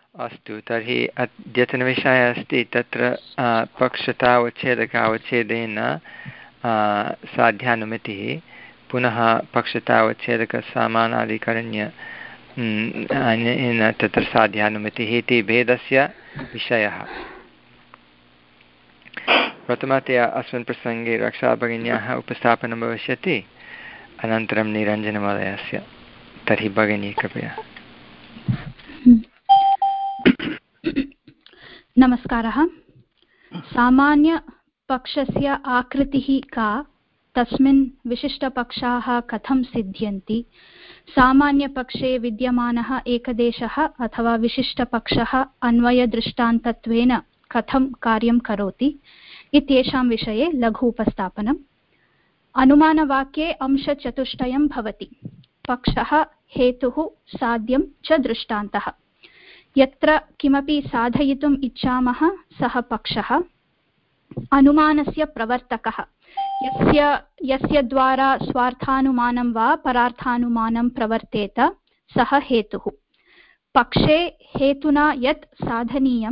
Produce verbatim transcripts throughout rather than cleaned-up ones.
अस्तु, तर्हि अद्यतनविषयः अस्ति तत्र पक्षतावच्छेदकावच्छेदेन साध्यानुमितिः, पुनः पक्षतावच्छेदकसामानाधिकरण्य अनेन तत्र साध्यानुमितिः इति भेदस्य विषयः। प्रथमतया अस्मिन् प्रसङ्गे रक्षाभगिन्याः उपस्थापनं भविष्यति, अनन्तरं निरञ्जनमहोदयस्य। तर्हि भगिनी कृपया। नमस्कारः। सामान्यपक्षस्य आकृतिः का, तस्मिन् विशिष्टपक्षाः कथं सिद्ध्यन्ति, सामान्यपक्षे विद्यमानः एकदेशः अथवा विशिष्टपक्षः अन्वयदृष्टान्तत्वेन कथं कार्यं करोति इत्येषां विषये लघु उपस्थापनम्। अनुमानवाक्ये अंशचतुष्टयं भवति। पक्षः, हेतुः, साध्यं च दृष्टान्तः। यत्र किमपि साधयितुम् इच्छामः सः पक्षः। अनुमानस्य प्रवर्तकः, यस्य यस्य द्वारा स्वार्थानुमानं वा परार्थानुमानं प्रवर्तेत सः हेतुः। पक्षे हेतुना यत् साधनीयं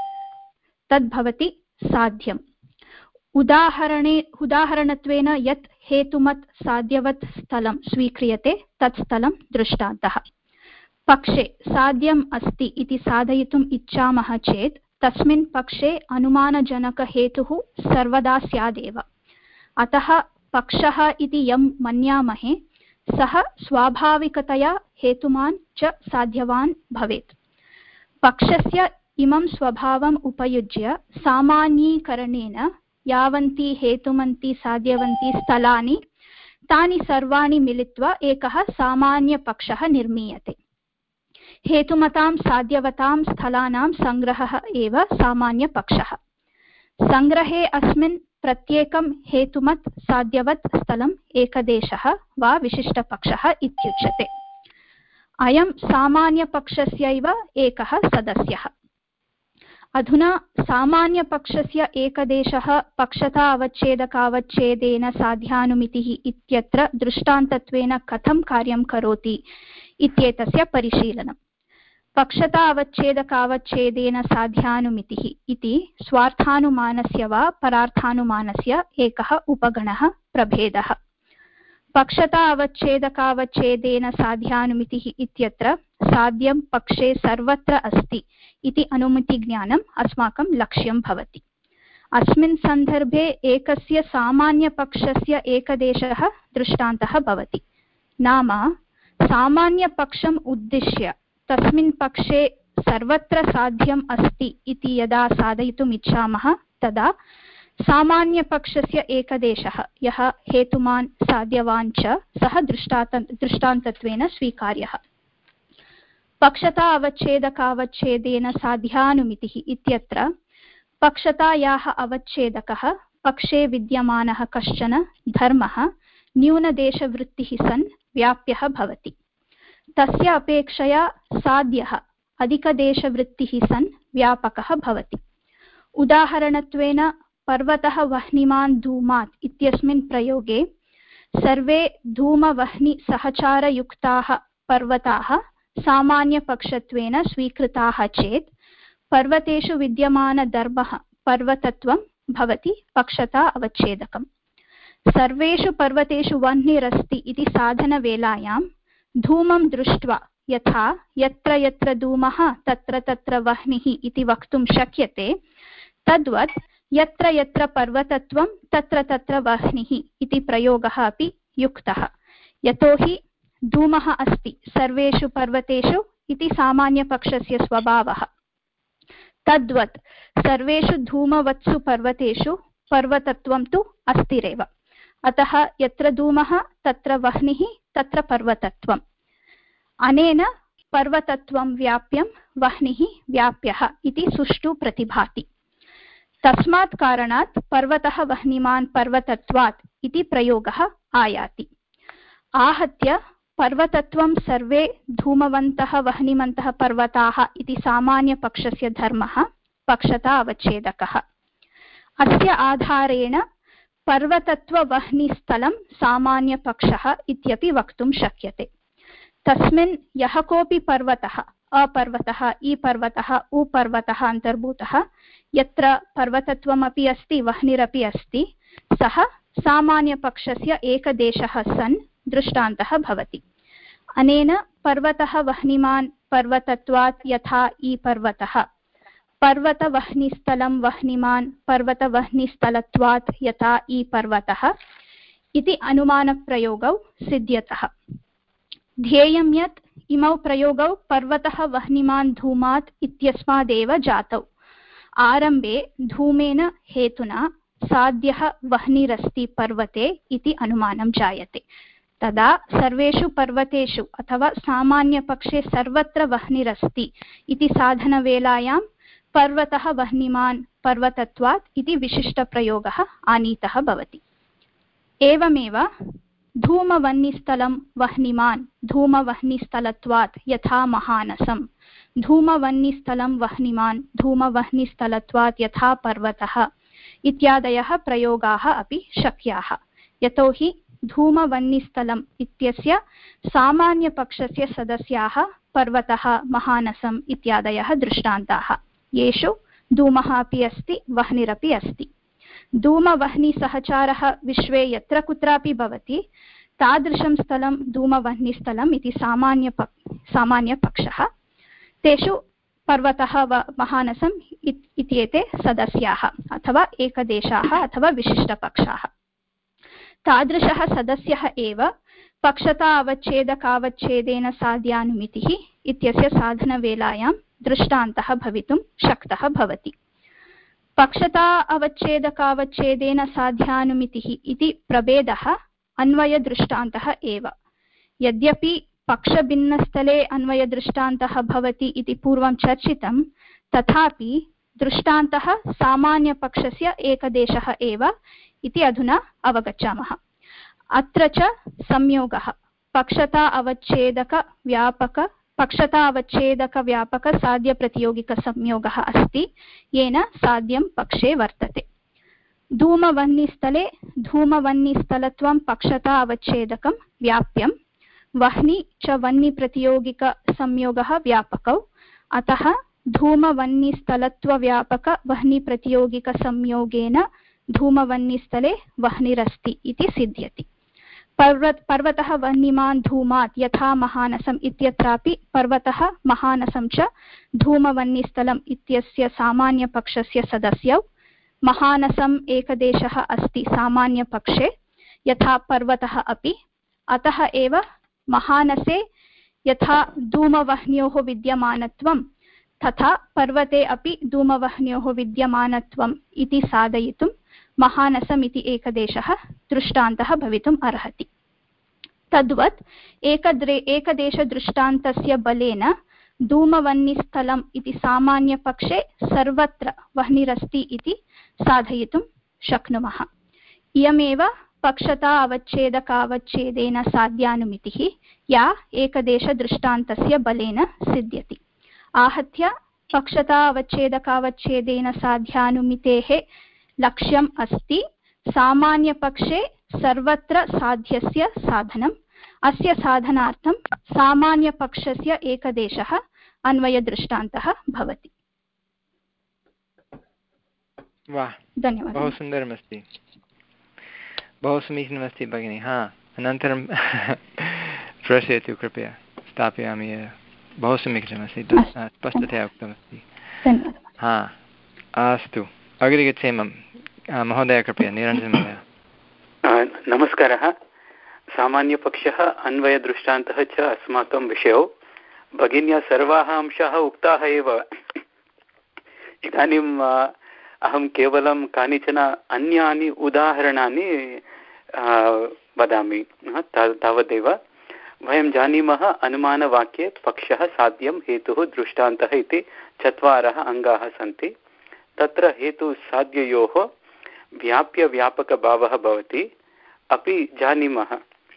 तद्भवति साध्यम्। उदाहरणे उदाहरणत्वेन यत् हेतुमत् साध्यवत् स्थलं स्वीक्रियते तत् स्थलं दृष्टान्तः। पक्षे साध्यम् अस्ति इति साधयितुम् इच्छामः चेत् तस्मिन् पक्षे अनुमानजनकहेतुः सर्वदा स्यादेव। अतः पक्षः इति यं मन्यामहे सः स्वाभाविकतया हेतुमान् च साध्यवान् भवेत्। पक्षस्य इमं स्वभावम् उपयुज्य सामान्यीकरणेन यावन्ति हेतुमन्ति साध्यवन्ति स्थलानि तानि सर्वाणि मिलित्वा एकः सामान्यपक्षः निर्मीयते। हेतुमतां साध्यवतां स्थलानां सङ्ग्रहः एव सामान्यपक्षः। सङ्ग्रहे अस्मिन् प्रत्येकं हेतुमत् साध्यवत् स्थलम् एकदेशः वा विशिष्टपक्षः इत्युच्यते। अयं सामान्यपक्षस्यैव एकः सदस्यः। अधुना सामान्यपक्षस्य एकदेशः पक्षता अवच्छेदकावच्छेदेन साध्यानुमितिः इत्यत्र दृष्टान्तत्वेन कथं कार्यं करोति इत्येतस्य परिशीलनम्। पक्षता अवच्छेदकावच्छेदेन साध्यानुमितिः इति स्वार्थानुमानस्य वा परार्थानुमानस्य एकः उपगणः प्रभेदः। पक्षता अवच्छेदकावच्छेदेन साध्यानुमितिः इत्यत्र साध्यं पक्षे सर्वत्र अस्ति इति अनुमितिज्ञानम् अस्माकं लक्ष्यं भवति। अस्मिन् सन्दर्भे एकस्य सामान्यपक्षस्य एकदेशः दृष्टान्तः भवति। नाम सामान्यपक्षम् उद्दिश्य तस्मिन् पक्षे सर्वत्र साध्यम् अस्ति इति यदा साधयितुम् इच्छामः तदा सामान्यपक्षस्य एकदेशः यः हेतुमान् साध्यवान् च सः दृष्टान्त दृष्टान्तत्वेन स्वीकार्यः। पक्षता अवच्छेदकावच्छेदेन साध्यानुमितिः इत्यत्र पक्षतायाः अवच्छेदकः पक्षे विद्यमानः कश्चन धर्मः न्यूनदेशवृत्तिः सन् व्याप्यः भवति। तस्य अपेक्षया साध्यः अधिकदेशवृत्तिः सन् व्यापकः भवति। उदाहरणत्वेन पर्वतः वह्निमान् धूमात् इत्यस्मिन् प्रयोगे सर्वे धूमवह्निसहचारयुक्ताः पर्वताः सामान्यपक्षत्वेन स्वीकृताः चेत् पर्वतेषु विद्यमानधर्मः पर्वतत्वं भवति पक्षता अवच्छेदकम्। सर्वेषु पर्वतेषु वह्निरस्ति इति साधनवेलायां धूमं दृष्ट्वा यथा यत्र यत्र धूमः तत्र तत्र वह्निः इति वक्तुं शक्यते, तद्वत् यत्र यत्र पर्वतत्वं तत्र तत्र वह्निः इति प्रयोगः अपि युक्तः। यतोहि धूमः अस्ति सर्वेषु पर्वतेषु इति सामान्यपक्षस्य स्वभावः। तद्वत् सर्वेषु धूमवत्सु पर्वतेषु पर्वतत्वं तु अस्तिरेव। अतः यत्र धूमः तत्र वह्निः तत्र पर्वतत्वम्। अनेन पर्वतत्वं व्याप्यं वह्निः व्याप्यः इति सुष्ठु प्रतिभाति। तस्मात् कारणात् पर्वतः वह्निमान् पर्वतत्वात् इति प्रयोगः आयाति। आहत्य पर्वतत्वं सर्वे धूमवन्तः वह्निमन्तः पर्वताः इति सामान्यपक्षस्य धर्मः पक्षता अवच्छेदकः। अस्य आधारेण पर्वतत्ववह्निस्थलं सामान्यपक्षः इत्यपि वक्तुं शक्यते। तस्मिन् यः कोऽपि पर्वतः अपर्वतः ईपर्वतः उपर्वतः अन्तर्भूतः यत्र पर्वतत्वमपि अस्ति वह्निरपि अस्ति सः सामान्यपक्षस्य एकदेशः सन् दृष्टान्तः भवति। अनेन पर्वतः वह्निमान् पर्वतत्वात् यथा ईपर्वतः पर्वतवह्निस्थलं वह्निमान् पर्वतवह्निस्थलत्वात् यथा ईपर्वतः इति अनुमानप्रयोगौ सिद्ध्यतः। ध्येयं यत् इमौ प्रयोगौ पर्वतः वह्निमान् धूमात् इत्यस्मादेव जातौ। आरम्भे धूमेन हेतुना साध्यः वह्निरस्ति पर्वते इति अनुमानं जायते। तदा सर्वेषु पर्वतेषु अथवा सामान्यपक्षे सर्वत्र वह्निरस्ति इति साधनवेलायां पर्वतः वह्निमान् पर्वतत्वात् इति विशिष्टप्रयोगः आनीतः भवति। एवमेव धूमवह्निस्थलं वह्निमान् धूमवह्निस्थलत्वात् यथा महानसं धूमवह्निस्थलं वह्निमान् धूमवह्निस्थलत्वात् यथा पर्वतः इत्यादयः प्रयोगाः अपि शक्याः। यतोहि धूमवह्निस्थलम् इत्यस्य सामान्यपक्षस्य सदस्याः पर्वतः महानसम् इत्यादयः दृष्टान्ताः येषु धूमः अपि अस्ति वह्निरपि अस्ति। धूमवह्निसहचारः विश्वे यत्र कुत्रापि भवति तादृशं स्थलं धूमवह्निस्थलम् इति सामान्यपक् सामान्यपक्षः। तेषु पर्वतः व महानसम् इत्येते सदस्याः अथवा एकदेशाः अथवा विशिष्टपक्षाः। तादृशः सदस्यः एव पक्षता अवच्छेदकावच्छेदेन साध्यानुमितिः इत्यस्य साधनवेलायां दृष्टान्तः भवितुं शक्तः भवति। पक्षता अवच्छेदकावच्छेदेन साध्यानुमितिः इति प्रभेदः अन्वयदृष्टान्तः एव। यद्यपि पक्षभिन्नस्थले अन्वयदृष्टान्तः भवति इति पूर्वं चर्चितं तथापि दृष्टान्तः सामान्यपक्षस्य एकदेशः एव इति अधुना अवगच्छामः। अत्र च संयोगः पक्षता अवच्छेदकव्यापक पक्षता अवच्छेदकव्यापकसाध्यप्रतियोगिकसंयोगः अस्ति येन साध्यं पक्षे वर्तते। धूमवह्निस्थले धूमवह्निस्थलत्वं पक्षता अवच्छेदकं व्याप्यं वह्नि च वह्निप्रतियोगिकसंयोगः व्यापकौ अतः धूमवह्निस्थलत्वव्यापकवह्निप्रतियोगिकसंयोगेन धूमवह्निस्थले वह्निरस्ति इति सिद्ध्यति। पर्वत पर्वतः वह्निमान् धूमात् यथा महानसम् इत्यत्रापि पर्वतः महानसं च धूमवह्निस्थलम् इत्यस्य सामान्यपक्षस्य सदस्यौ महानसम् एकदेशः अस्ति सामान्यपक्षे यथा पर्वतः अपि। अतः एव महानसे यथा धूमवह्न्योः विद्यमानत्वं तथा पर्वते अपि धूमवह्न्योः विद्यमानत्वम् इति साधयितुं महानसम् इति एकदेशः दृष्टान्तः भवितुम् अर्हति। तद्वत् एकदे एकदेशदृष्टान्तस्य बलेन धूमवह्निस्थलम् इति सामान्यपक्षे सर्वत्र वह्निरस्ति इति साधयितुं शक्नुमः। इयमेव पक्षता अवच्छेदकावच्छेदेन साध्यानुमितिः या एकदेशदृष्टान्तस्य बलेन सिद्ध्यति। आहत्य पक्षता अवच्छेदकावच्छेदेन साध्यानुमितेः लक्ष्यम् अस्ति सामान्यपक्षे सर्वत्र साध्यस्य साधनम्। अस्य साधनार्थं सामान्यपक्षस्य एकदेशः अन्वयदृष्टान्तः भवति। वाह, धन्यवादः। बहु सुन्दरमस्ति, बहु समीचीनमस्ति भगिनि। हा, अनन्तरं प्रेषयतु कृपया, स्थापयामि। बहु समीचीनमस्ति, स्पष्टतया उक्तमस्ति। हा, अस्तु, अग्रे गच्छेम। महोदय कृपया, निरञ्जनमहोदय। नमस्कारः। सामान्यपक्षः अन्वयदृष्टान्तः च अस्माकं विषयौ। भगिन्या सर्वाः अंशाः उक्ताः एव। इदानीम् अहं केवलं कानिचन अन्यानि उदाहरणानि वदामि। तावदेव। वयं जानीमः अनुमानवाक्ये पक्षः साध्यं हेतुः दृष्टान्तः इति चत्वारः अङ्गाः सन्ति। तत्र हेतुसाध्ययोः व्याप्यव्यापकभावः भवति। अपि जानीमः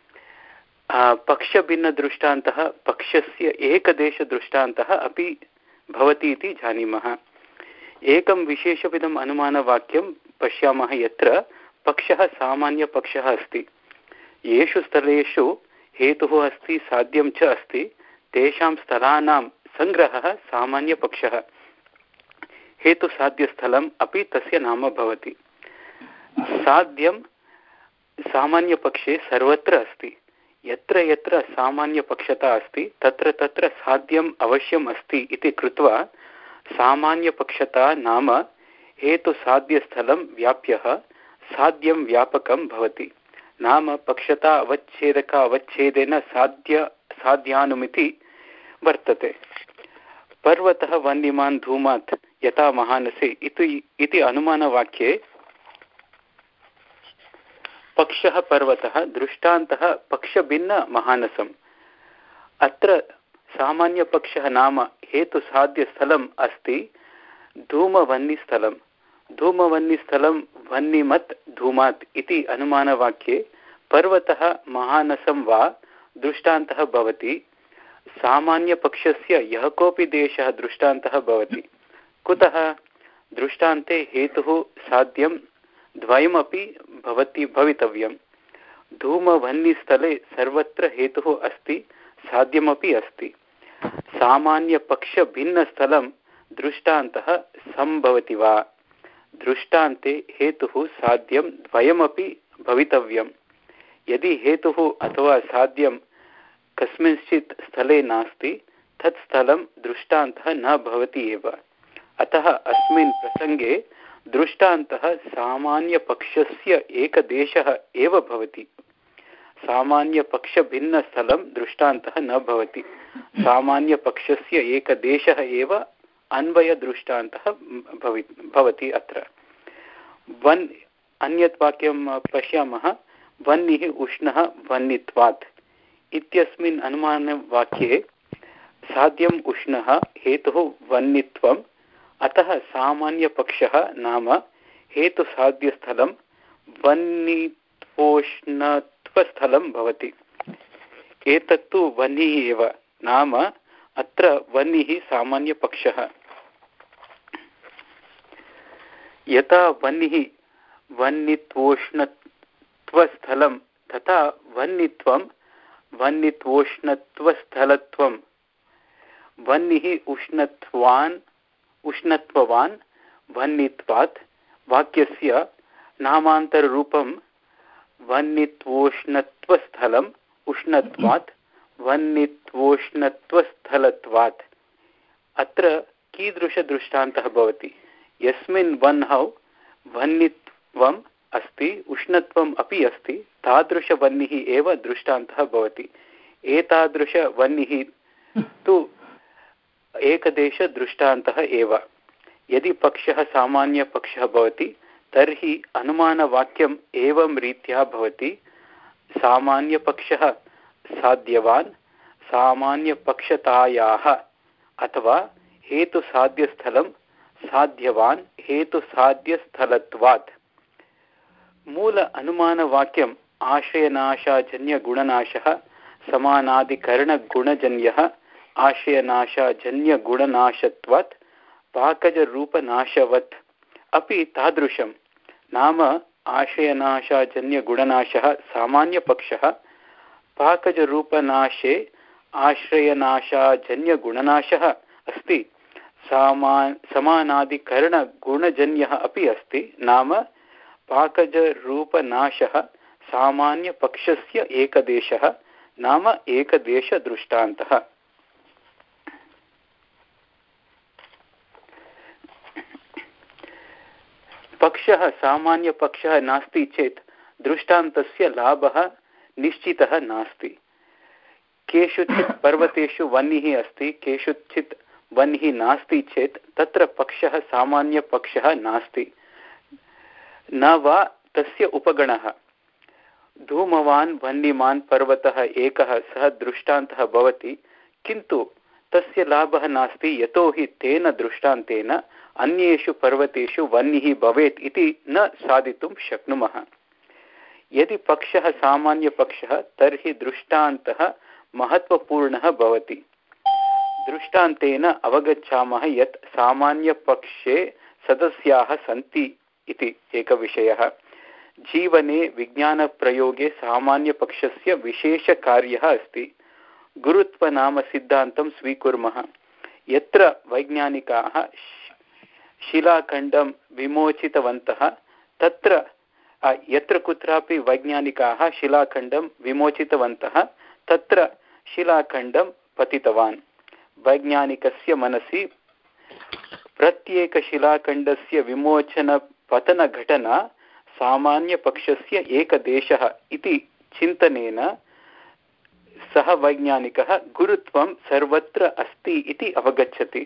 पक्षभिन्नदृष्टान्तः पक्षस्य एकदेशदृष्टान्तः अपि भवति इति जानीमः। एकं विशेषविधम् अनुमानवाक्यं पश्यामः यत्र पक्षः सामान्यपक्षः अस्ति। येषु स्थलेषु हेतुः अस्ति साध्यं च अस्ति तेषां स्थलानां सङ्ग्रहः सामान्यपक्षः, हेतुसाध्यस्थलम् अपि तस्य नाम भवति। साध्यं सामान्यपक्षे सर्वत्र अस्ति। यत्र यत्र सामान्यपक्षता अस्ति तत्र तत्र साध्यम् अवश्यम् अस्ति इति कृत्वा सामान्यपक्षता नाम हेतुसाध्यस्थलं व्याप्यः साध्यं व्यापकं भवति। नाम पक्षता अवच्छेदक अवच्छेदेन साध्य साध्यानुमिति वर्तते। पर्वतः वह्निमान् धूमात् यथा महानसे इति अनुमानवाक्ये पक्षः पर्वतः दृष्टान्तः पक्षभिन्न महानसम्। अत्र सामान्यपक्षः नाम हेतुसाध्यस्थलम् अस्ति धूमवह्निस्थलं। धूमवह्निस्थलं वह्निमत् धूमात् इति अनुमानवाक्ये पर्वतः महानसं वा दृष्टान्तः भवति। सामान्यपक्षस्य यः कोऽपि देशः दृष्टान्तः भवति। कुतः? दृष्टान्ते हेतुः साध्यं द्वयमपि भवति भवितव्यं। धूमवह्निस्थले सर्वत्र हेतुः अस्ति, साध्यमपि अस्ति। सामान्यपक्षभिन्नस्थलं दृष्टान्तः सम्भवति वा? दृष्टान्ते हेतुः साध्यं द्वयमपि भवितव्यं। यदि हेतुः अथवा साध्यं कस्मिंश्चित् स्थले नास्ति तत् स्थलं दृष्टान्तः न भवति एव। अतः अस्मिन् प्रसङ्गे दृष्टान्तः सामान्यपक्षस्य एकदेशः एव भवति। सामान्यपक्षभिन्नस्थलं दृष्टान्तः न भवति। सामान्यपक्षस्य एकदेशः एव अन्वयदृष्टान्तः भवि भवति। अत्र वन् अन्यत् वाक्यं पश्यामः। वह्निः उष्णः वह्नित्वात् इत्यस्मिन् अनुमानवाक्ये साध्यम् उष्णः हेतुः वह्नित्वम्। अतः सामान्यपक्षः नाम हेतुसाध्यस्थलं वह्नित्वोष्णत्वस्थलं भवति। एतत्तु वह्निः एव, नाम अत्र वह्निः सामान्यपक्षः। यथा वह्निः वह्नित्वोष्णत्वस्थलं तथा वह्नित्वं वह्नित्वोष्णत्वस्थलत्वं। वह्निः उष्णत्वान् उष्णत्ववान् वह्नित्वात् वाक्यस्य नामान्तररूपं वह्नित्वोष्णत्वस्थलम् उष्णत्वात् वह्नित्वोष्णत्वस्थलत्वात्। अत्र कीदृशदृष्टान्तः भवति? यस्मिन् वह्नौ वह्नित्वम् अस्ति उष्णत्वम् अपि अस्ति तादृशवह्निः एव दृष्टान्तः भवति। एतादृशवह्निः तु एकदेशदृष्टान्तः एव। यदि पक्षः सामान्यपक्षः भवति तर्हि अनुमानवाक्यम् एवं रीत्या भवति। सामान्यपक्षः साध्यवान् सामान्यपक्षतायाः अथवा हेतुसाध्यस्थलं साध्यवान् हेतुसाध्यस्थलत्वात्। मूल अनुमानवाक्यम् आश्रयनाशाजन्यगुणनाशः समानाधिकरणगुणजन्यः आश्रयनाशाजन्यगुणनाशत्वात् पाकजरूपनाशवत् अपि तादृशं। नाम आश्रयनाशाजन्यगुणनाशः सामान्यपक्षः, पाकजरूपनाशे आश्रयनाशाजन्यगुणनाशः अस्ति, सामा समानाधिकरणगुणजन्यः अपि अस्ति। नाम पाकजरूपनाशः सामान्यपक्षस्य एकदेशः, नाम एकदेशदृष्टान्तः। पक्षः सामान्यपक्षः नास्ति चेत् दृष्टान्तस्य लाभः निश्चितः नास्ति। केषुचित् पर्वतेषु वह्निः अस्ति, केषुचित् वह्निः नास्ति चेत् तत्र पक्षः सामान्यपक्षः नास्ति, न वा तस्य उपगणः। धूमवान् वह्निमान् पर्वतः एकः सः दृष्टान्तः भवति, किन्तु तस्य लाभः नास्ति, यतोहि तेन दृष्टान्तेन अन्येषु पर्वतेषु वह्निः भवेत् इति न साधितुं शक्नुमः। यदि पक्षः सामान्यपक्षः तर्हि दृष्टान्तः महत्त्वपूर्णः भवति। दृष्टान्तेन अवगच्छामः यत् सामान्यपक्षे सदस्याः सन्ति इति एकः विषयः। जीवने विज्ञानप्रयोगे सामान्यपक्षस्य विशेषकार्यः अस्ति। गुरुत्वनामसिद्धान्तं स्वीकुर्मः। यत्र वैज्ञानिकाः शिलाखण्डं विमोचितवन्तः तत्र यत्र कुत्रापि वैज्ञानिकाः शिलाखण्डं विमोचितवन्तः तत्र शिलाखण्डं पतितवान्। वैज्ञानिकस्य मनसि प्रत्येकशिलाखण्डस्य विमोचनपतनघटना सामान्यपक्षस्य एकदेशः इति चिन्तनेन सः वैज्ञानिकः गुरुत्वं सर्वत्र अस्ति इति अवगच्छति।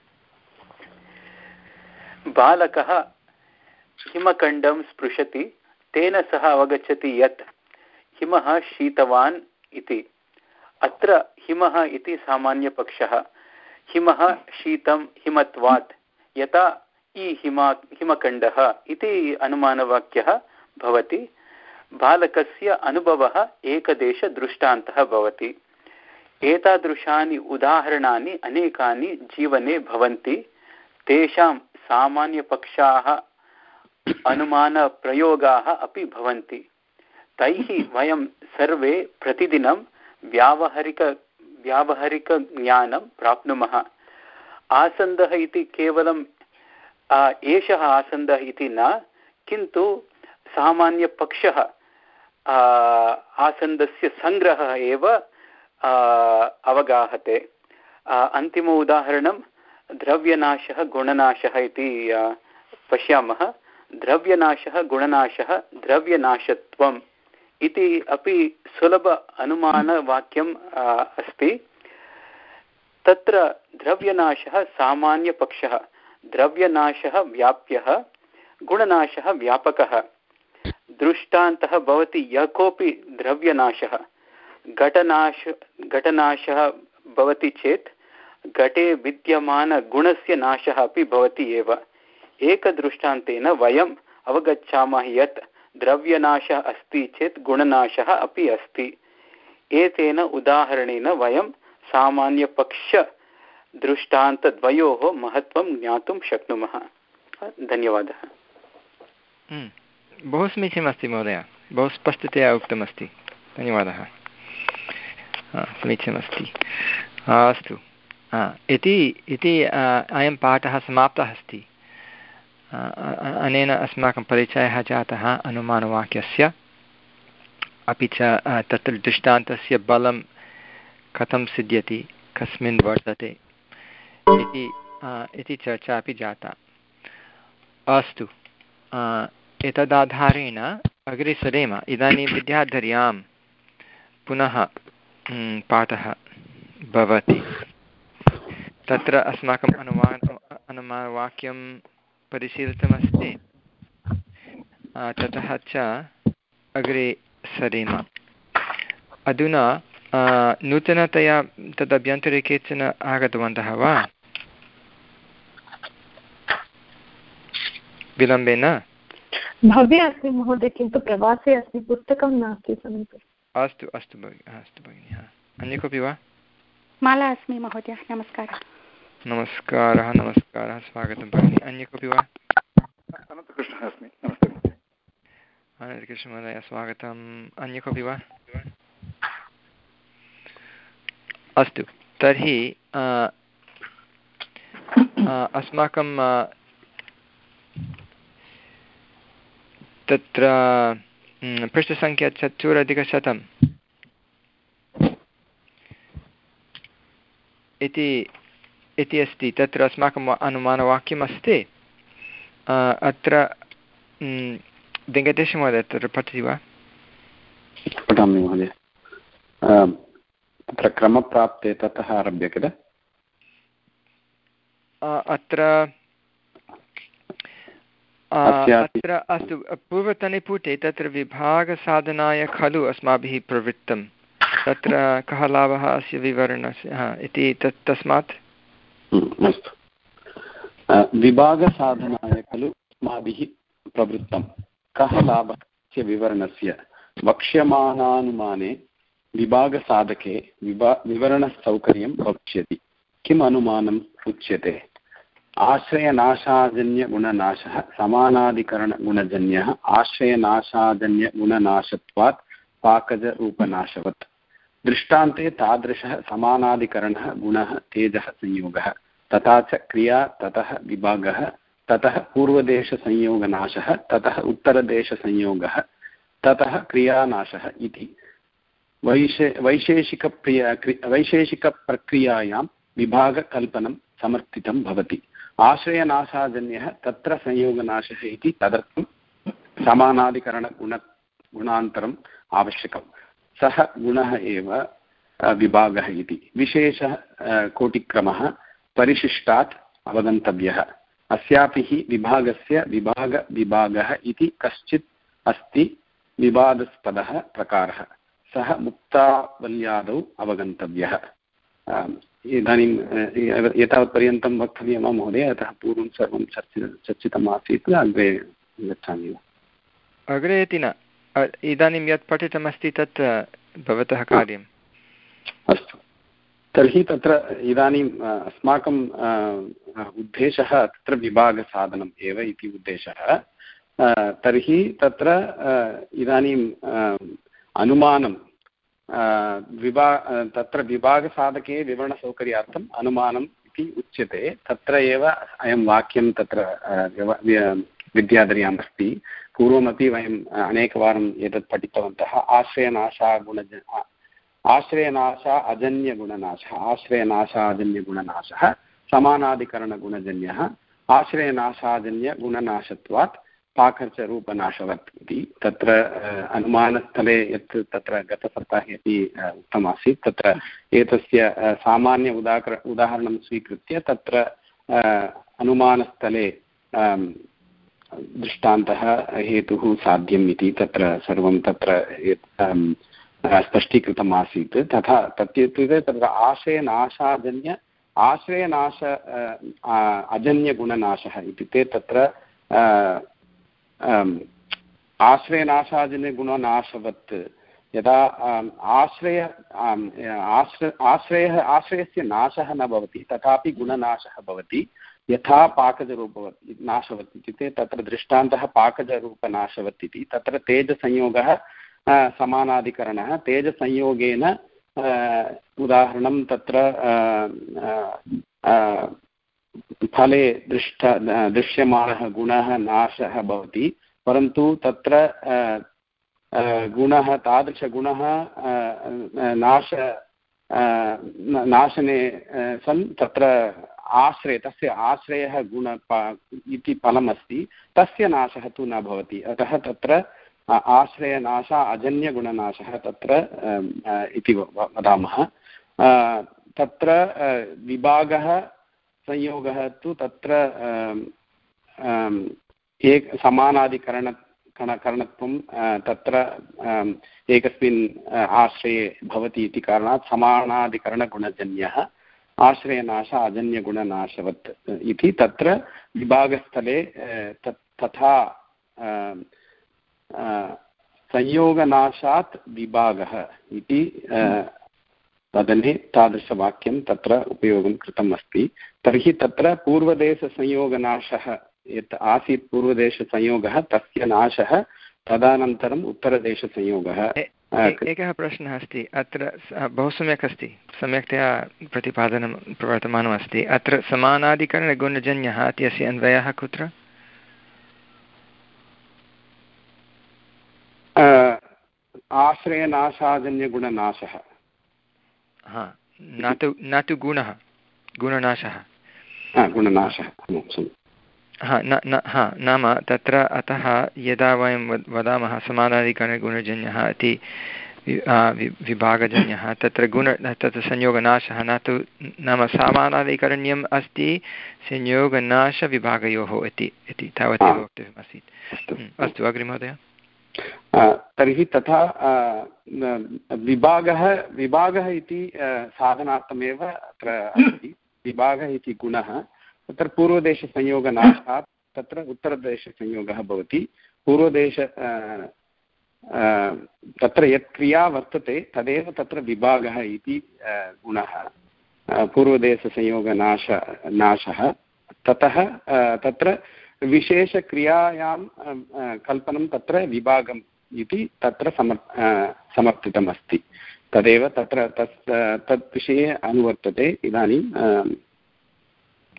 बालकः हिमखण्डं स्पृशति, तेन सः अवगच्छति यत् हिमः शीतवान् इति। अत्र हिमः इति सामान्यपक्षः। हिमः शीतं हिमत्वात् यथा इ हिमा हिमखण्डः इति अनुमानवाक्यः भवति। बालकस्य अनुभवः एकदेशदृष्टान्तः भवति। एतादृशानि उदाहरणानि अनेकानि जीवने भवन्ति। तेषां सामान्यपक्षाः अनुमानप्रयोगाः अपि भवन्ति। तैः वयं सर्वे प्रतिदिनं व्यावहारिक व्यावहारिकज्ञानं प्राप्नुमः। आसन्दः इति केवलं एषः आसन्दः इति न, किन्तु सामान्यपक्षः आसन्दस्य सङ्ग्रहः एव अवगाहते। अन्तिम उदाहरणं द्रव्यनाशः गुणनाशः इति पश्यामः। द्रव्यनाशः गुणनाशः द्रव्यनाशत्वम् इति अपि सुलभ अनुमानवाक्यम् अस्ति। तत्र द्रव्यनाशः सामान्यपक्षः, द्रव्यनाशः व्याप्यः, गुणनाशः व्यापकः। दृष्टान्तः भवति यः कोऽपि द्रव्यनाशः। घटनाश घटनाशः भवति चेत् घटे विद्यमानगुणस्य नाशः अपि भवति एव। एकदृष्टान्तेन वयम् अवगच्छामः यत् द्रव्यनाशः अस्ति चेत् गुणनाशः अपि अस्ति। एतेन उदाहरणेन वयं सामान्यपक्षदृष्टान्तद्वयोः महत्त्वं ज्ञातुं शक्नुमः। धन्यवादः। बहु समीचीनमस्ति महोदय, बहु स्पष्टतया उक्तमस्ति। धन्यवादः। समीचीनमस्ति। अस्तु, इति इति अयं पाठः समाप्तः अस्ति। अनेन अस्माकं परिचयः जातः अनुमानवाक्यस्य, अपि च तत्र दृष्टान्तस्य बलं कथं सिद्ध्यति, कस्मिन् वर्तते इति इति चर्चा अपि जाता। अस्तु, एतदाधारेण अग्रे सरेम। इदानीं विद्याधर्यां पुनः पाठः भवति। तत्र अस्माकम् अनुमान अनुमानवाक्यं परिशीलितमस्ति। ततः च अग्रे सरेम। अधुना नूतनतया तदभ्यन्तरे केचन आगतवन्तः वा विलम्बेन? भव्य अस्ति महोदय, किन्तु प्रवासे अस्ति, पुस्तकं नास्ति समीपे। अस्तु अस्तु भगिनि, अस्तु भगिनि। अन्य कोऽपि वा? माला अस्मि महोदय। नमस्कारः। नमस्कारः नमस्कारः स्वागतं भगिनि। अन्य कोऽपि वा? अनन्तकृष्णः अस्मि। नमस्ते महोदय। अनन्तकृष्णमहोदय स्वागतम्। अन्य कोऽपि वा? अस्तु, तर्हि अस्माकं तत्र पृष्ठसङ्ख्या चतुरधिकशतम् इति इति अस्ति। तत्र अस्माकम् अनुमानवाक्यमस्ति। अत्र वेङ्कटेशमहोदय तत्र पठति वा? पठामि महोदय। तत्र क्रमप्राप्ते ततः आरभ्य किल? अत्र अत्र अस्तु, पूर्वतने पुटे तत्र विभागसाधनाय खलु अस्माभिः प्रवृत्तं, तत्र कः लाभः अस्य विवरणस्य इति तत् तस्मात् अस्तु। विभागसाधनाय खलु अस्माभिः प्रवृत्तं, कः लाभः अस्य विवरणस्य? वक्ष्यमाणानुमाने विभागसाधके विभा विवरणसौकर्यं भविष्यति। किम् अनुमानम् उच्यते? आश्रयनाशाजन्यगुणनाशः समानाधिकरणगुणजन्यः आश्रयनाशाजन्यगुणनाशत्वात् पाकजरूपनाशवत्। दृष्टान्ते तादृशः समानाधिकरणः गुणः तेजः संयोगः तथा च क्रिया ततः विभागः ततः पूर्वदेशसंयोगनाशः ततः उत्तरदेशसंयोगः ततः क्रियानाशः इति वैशे वैशेषिकप्रिया वैशेषिकप्रक्रियायां विभागकल्पनं समर्थितं भवति। आश्रयनाशाजन्यः तत्र संयोगनाशः इति तदर्थं समानाधिकरणगुण गुणान्तरम् आवश्यकं। सः गुणः एव विभागः इति विशेषः कोटिक्रमः परिशिष्टात् अवगन्तव्यः। अस्यापि हि विभागस्य विभागविभागः इति कश्चित् अस्ति विवादास्पदः प्रकारः, सः मुक्तावल्यादौ अवगन्तव्यः। इदानीं एतावत्पर्यन्तं वक्तव्यं वा महोदय? अतः पूर्वं सर्वं चर्चि चर्चितम् आसीत्, अग्रे गच्छामि वा? अग्रे इति न, इदानीं यत् पठितमस्ति तत् भवतः कार्यम्। अस्तु, तर्हि तत्र इदानीम् अस्माकं उद्देशः तत्र विभागसाधनम् एव इति उद्देशः। तर्हि तत्र इदानीम् अनुमानं विभा तत्र विभागसाधके विवरणसौकर्यार्थम् अनुमानम् इति उच्यते। तत्र एव अयं वाक्यं तत्र विद्याधर्याम् अस्ति। पूर्वमपि वयम् अनेकवारम् एतत् पठितवन्तः। आश्रयनाशागुणज आश्रयनाशा अजन्यगुणनाशः आश्रयनाशाजन्यगुणनाशः समानाधिकरणगुणजन्यः आश्रयनाशाजन्यगुणनाशत्वात् पाकचरूपनाशवत् इति तत्र अनुमानस्थले यत् तत्र गतसप्ताहे अपि उक्तमासीत्। तत्र एतस्य सामान्य उदाकर उदाहरणं स्वीकृत्य तत्र अनुमानस्थले दृष्टान्तः हेतुः साध्यम् इति तत्र सर्वं तत्र स्पष्टीकृतम् आसीत्। तथा तत्युक्ते तत्र आश्रयनाशाजन्य आश्रयनाश अजन्यगुणनाशः इत्युक्ते तत्र आश्रयनाशाजन्यगुणनाशवत् यदा आश्रय आश्र आश्रयः आश्रयस्य नाशः न भवति तथापि गुणनाशः भवति। यथा पाकजरूपवत् नाशवत् इत्युक्ते तत्र दृष्टान्तः पाकजरूपनाशवत् इति। तत्र तेजसंयोगः समानाधिकरणः। तेजसंयोगेन उदाहरणं तत्र फले दृष्ट दृश्यमानः गुणः नाशः भवति, परन्तु तत्र गुणः तादृशगुणः नाश नाशने सन् तत्र आश्रय तस्य आश्रयः गुण इति फलमस्ति, तस्य नाशः तु न भवति। अतः तत्र आश्रयनाश अजन्यगुणनाशः तत्र इति वदामः। तत्र विभागः संयोगः तु तत्र एक समानाधिकरण करणत्वं तत्र एकस्मिन् आश्रये भवति इति कारणात् समानाधिकरणगुणजन्यः आश्रयनाश अजन्यगुणनाशवत् इति तत्र विभागस्थले तथा संयोगनाशात् विभागः इति वदने तादृशवाक्यं तत्र उपयोगं कृतम् अस्ति। तर्हि तत्र पूर्वदेशसंयोगनाशः यत् आसीत् पूर्वदेशसंयोगः तस्य नाशः, तदनन्तरम् उत्तरदेशसंयोगः। एकः प्रश्नः अस्ति अत्र, बहु सम्यक् अस्ति, सम्यक्तया प्रतिपादनं प्रवर्तमानमस्ति। अत्र समानाधिकरणगुणजन्यः इत्यस्य अन्वयः कुत्र? आश्रयनाशाजन्यगुणनाशः। हा, न तु न तु गुणः, गुणनाशः। गुणनाशः हा न न हा नाम तत्र अतः यदा वयं वदामः समानाधिकरणगुणजन्यः इति विभागजन्यः, तत्र गुण तत्र संयोगनाशः न तु, नाम समानाधिकरण्यम् अस्ति संयोगनाशविभागयोः इति इति तावदेव वक्तव्यमासीत्। अस्तु, अग्रे महोदय। तर्हि तथा विभागः विभागः इति साधनार्थमेव अत्र अस्ति। विभागः इति गुणः तत्र पूर्वदेशसंयोगनाशात् तत्र उत्तरदेशसंयोगः भवति। पूर्वदेश तत्र यत् क्रिया वर्तते तदेव तत्र विभागः इति गुणः, पूर्वदेशसंयोगनाश नाशः। ततः तत्र विशेषक्रियायां कल्पनं तत्र विभागम् इति तत्र समर् समर्थितमस्ति। तदेव तत्र तस् तत् विषये अनुवर्तते। इदानीं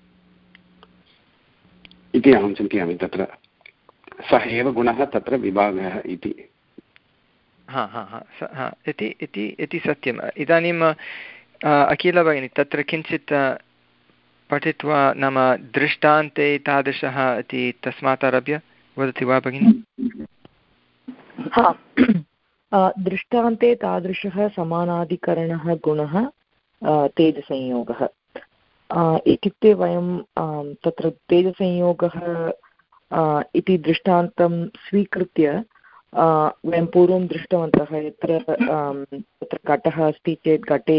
इति अहं चिन्तयामि। तत्र सः एव गुणः तत्र विभागः इति। हा हा हा हा इति इति इति सत्यम्। इदानीम् अखिल भगिनी तत्र किञ्चित् पठित्वा नाम दृष्टान्ते तादृशः इति तस्मात् आरभ्य वदति वा भगिनि? दृष्टान्ते तादृशः समानाधिकरणः गुणः तेजसंयोगः इत्युक्ते वयं तत्र तेजसंयोगः इति दृष्टान्तं स्वीकृत्य वयं पूर्वं दृष्टवन्तः यत्र तत्र घटः अस्ति चेत् घटे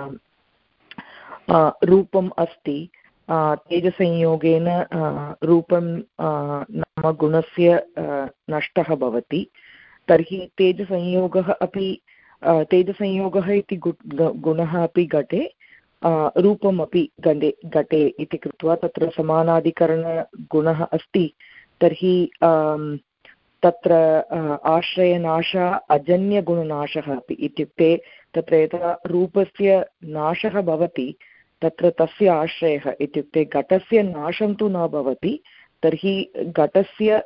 रूपम् अस्ति, तेजसंयोगेन रूपं नाम गुणस्य नष्टः भवति। तर्हि तेजसंयोगः अपि तेजसंयोगः इति गुणः अपि घटे रूपमपि गणे घटे इति कृत्वा तत्र समानाधिकरणगुणः अस्ति। तर्हि तत्र आश्रयनाश अजन्यगुणनाशः अपि इत्युक्ते तत्र यदा रूपस्य नाशः भवति तत्र तस्य आश्रयः इत्युक्ते घटस्य नाशं तु न भवति। तर्हि घटस्य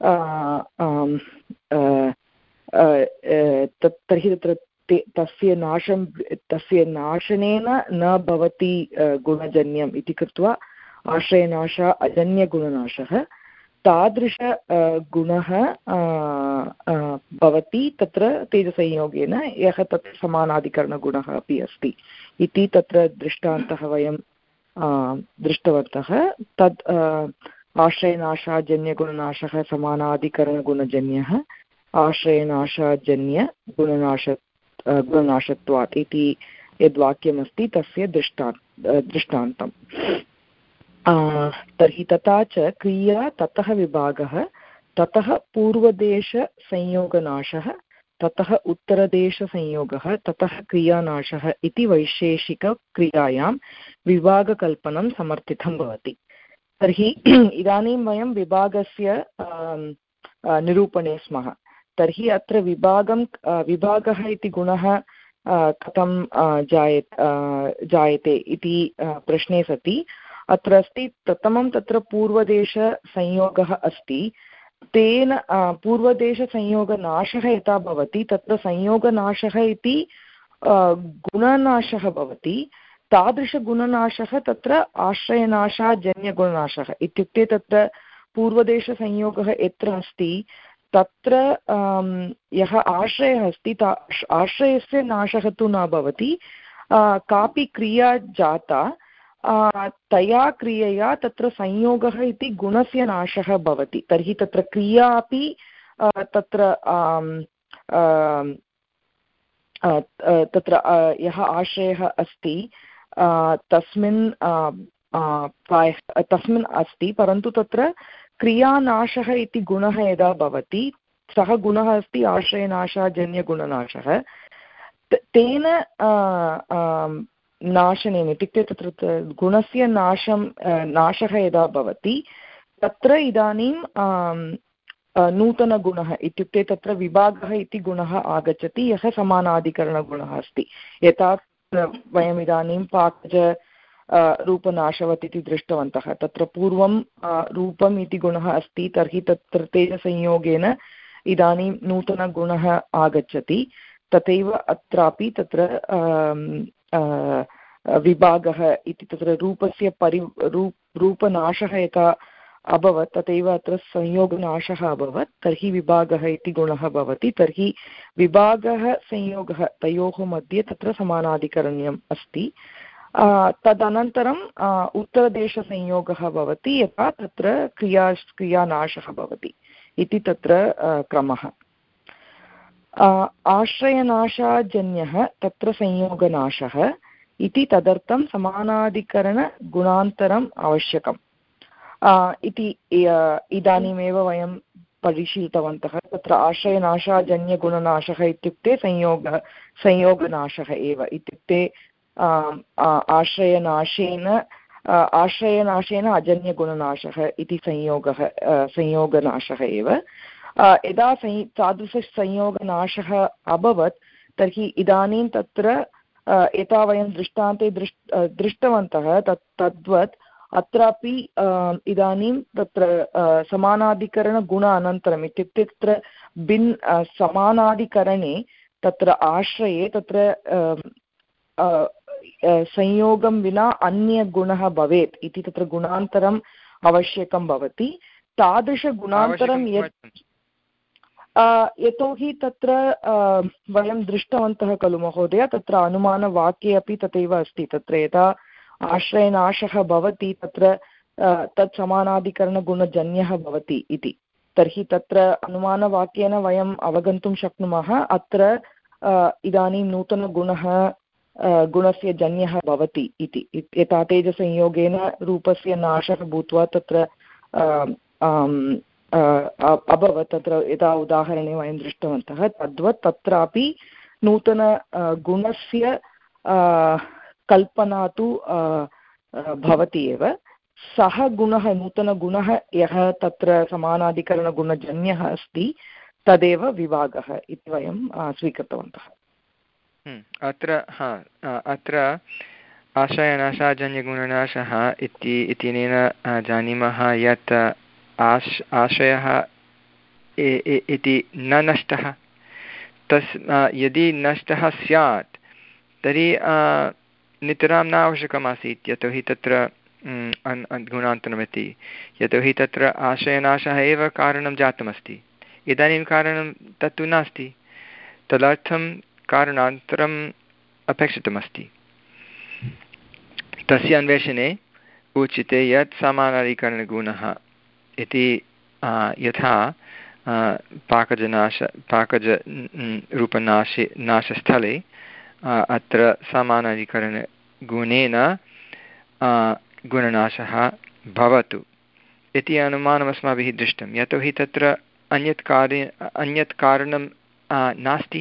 तर्हि तत्र तस्य नाशं तस्य नाशनेन न भवति गुणजन्यम् इति कृत्वा आश्रयनाश अजन्यगुणनाशः तादृश गुणः भवति तत्र तेजसंयोगेन, यः तत्र समानाधिकरणगुणः अपि अस्ति इति तत्र दृष्टान्तः वयं दृष्टवन्तः। तद् आश्रयनाशाजन्यगुणनाशः समानाधिकरणगुणजन्यः आश्रयनाशाजन्य गुणनाश गुणनाशत्वात् इति यद्वाक्यमस्ति तस्य दृष्टा दृष्टान्तम्। तर्हि तथा च क्रिया ततः विभागः ततः पूर्वदेशसंयोगनाशः ततः उत्तरदेशसंयोगः ततः क्रियानाशः इति वैशेषिकक्रियायां विभागकल्पनं समर्थितं भवति। तर्हि इदानीं वयं विभागस्य निरूपणे स्मः। तर्हि अत्र विभागं विभागः इति गुणः कथं जाये जायते इति प्रश्ने सति अत्र अस्ति प्रथमं तत्र पूर्वदेशसंयोगः अस्ति। तेन पूर्वदेशसंयोगनाशः यथा भवति तत्र संयोगनाशः इति गुणनाशः भवति। तादृशगुणनाशः तत्र आश्रयनाशाजन्यगुणनाशः इत्युक्ते तत्र पूर्वदेशसंयोगः यत्र अस्ति तत्र यः आश्रयः अस्ति ता आश्रयस्य नाशः तु न भवति। कापि क्रिया जाता तया क्रियया तत्र संयोगः इति गुणस्य नाशः भवति। तर्हि तत्र क्रिया अपि तत्र तत्र यः आश्रयः अस्ति तस्मिन् प्रायः तस्मिन् अस्ति, परन्तु तत्र क्रियानाशः इति गुणः यदा भवति सः गुणः अस्ति आश्रयनाशाजन्यगुणनाशः। तेन नाशनेन इत्युक्ते तत्र गुणस्य नाशं नाशः यदा भवति तत्र इदानीं नूतनगुणः इत्युक्ते तत्र विभागः इति गुणः आगच्छति यः समानाधिकरणगुणः अस्ति। यथा वयम् इदानीं पाकज रूपनाशवत् इति दृष्टवन्तः। तत्र पूर्वं रूपम् इति गुणः अस्ति, तर्हि तत्र तेजसंयोगेन इदानीं नूतनगुणः आगच्छति। तथैव अत्रापि तत्र विभागः इति तत्र रूपस्य परि रूप रूपनाशः यथा अभवत् तथैव अत्र संयोगनाशः अभवत्। तर्हि विभागः इति गुणः भवति। तर्हि विभागः संयोगः तयोः मध्ये तत्र समानाधिकरण्यम् अस्ति। तदनन्तरम् उत्तरदेशसंयोगः भवति यथा तत्र क्रिया क्रियानाशः भवति इति तत्र क्रमः। आश्रयनाशाजन्यः तत्र संयोगनाशः इति तदर्थं समानाधिकरणगुणान्तरम् आवश्यकम् इति इदानीमेव वयं परिशीलितवन्तः। तत्र आश्रयनाशाजन्यगुणनाशः इत्युक्ते संयोगः संयोगनाशः एव इत्युक्ते आश्रयनाशेन आश्रयनाशेन अजन्यगुणनाशः इति संयोगः संयोगनाशः एव। यदा सं तादृशसंयोगनाशः अभवत् तर्हि इदानीं तत्र यथा वयं दृष्टान्ते दृष् दृष्टवन्तः तत् तद्वत् अत्रापि इदानीं तत्र समानाधिकरणगुण अनन्तरम् इत्युक्ते तत्र भिन् समानाधिकरणे तत्र आश्रये तत्र संयोगं विना अन्यगुणः भवेत् इति तत्र गुणान्तरम् आवश्यकं भवति। तादृशगुणान्तरं यत् यतोहि तत्र वयं दृष्टवन्तः खलु महोदय, तत्र अनुमानवाक्ये अपि तथैव अस्ति, तत्र यदा आश्रयनाशः भवति तत्र तत् समानाधिकरणगुणजन्यः भवति इति। तर्हि तत्र अनुमानवाक्येन वयम् अवगन्तुं शक्नुमः अत्र इदानीं नूतनगुणः गुणस्य जन्यः भवति इति। यथा तेजसंयोगेन रूपस्य नाशः भूत्वा तत्र अभवत्, तत्र यथा उदाहरणे वयं दृष्टवन्तः तद्वत् तत्रापि नूतन गुणस्य कल्पना तु भवति एव। सः गुणः नूतनगुणः यः तत्र समानाधिकरणगुणजन्यः अस्ति तदेव विभागः इति वयं स्वीकृतवन्तः। अत्र हा अत्र आश्रयनाशाजन्यगुणनाशः इति इत्यनेन जानीमः यत् आश् आश्रयः इति न नष्टः। तस् यदि नष्टः स्यात् तर्हि नितरां न आवश्यकमासीत्, यतोहि तत्र गुणान्तरमिति, यतोहि तत्र आश्रयनाशः एव कारणं जातमस्ति। इदानीं कारणं तत्तु नास्ति, तदर्थं कारणान्तरम् अपेक्षितमस्ति। तस्य अन्वेषणे उच्यते यत् समानाधिकरणगुणः इति यथा पाकजनाश पाकज रूपनाशे नाशस्थले अत्र समानाधिकरणगुणेन गुणनाशः भवतु इति अनुमानम् अस्माभिः दृष्टं, यतोहि तत्र अन्यत् कार्य अन्यत् कारणं नास्ति।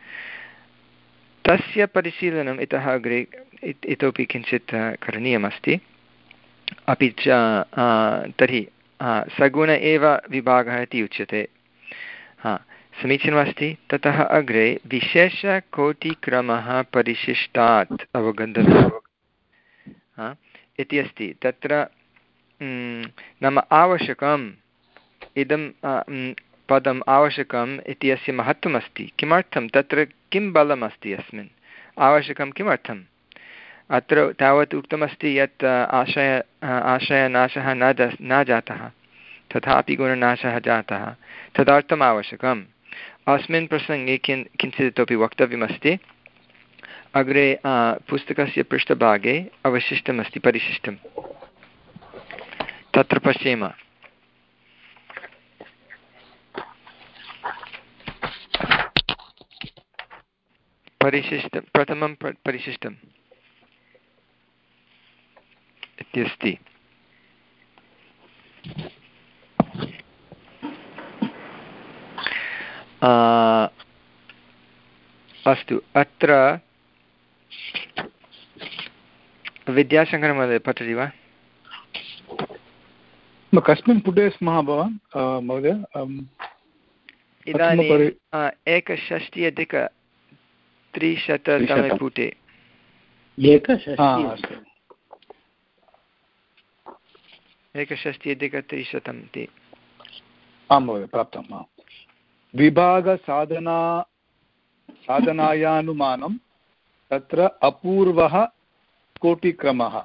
तस्य परिशीलनम् इतः अग्रे इतोपि किञ्चित् करणीयमस्ति। अपि च तर्हि सगुण एव विभागः इति उच्यते। हा, समीचीनमस्ति। ततः अग्रे विशेषकोटिक्रमः परिशिष्टात् अवगन्तव्यः इति अस्ति। तत्र नाम आवश्यकम् इदं पदम् आवश्यकम् इति अस्य महत्त्वमस्ति। किमर्थं? तत्र किं बलम् अस्ति अस्मिन्? आवश्यकं किमर्थम्? अत्र तावत् उक्तमस्ति यत् आश्रय आश्रयनाशः न ज न जातः, तथापि गुणनाशः जातः, तदर्थम् आवश्यकम्। अस्मिन् प्रसङ्गे किं किञ्चित् इतोपि वक्तव्यमस्ति। अग्रे पुस्तकस्य पृष्ठभागे अवशिष्टमस्ति परिशिष्टं, तत्र पश्येम। परिशिष्टं प्रथमं परिशिष्टम् इत्यस्ति। अस्तु, अत्र विद्याशङ्करमहोदय पठति वा? कस्मिन् पुटे स्मः भवान् महोदय? इदानीम् एकषष्टि अधिक त्रिशततमे पुटे। एकषष्टि अधिकत्रिशतं ते। आं महोदय, प्राप्तं। विभागसाधना साधनायानुमानं तत्र अपूर्वः कोटिक्रमः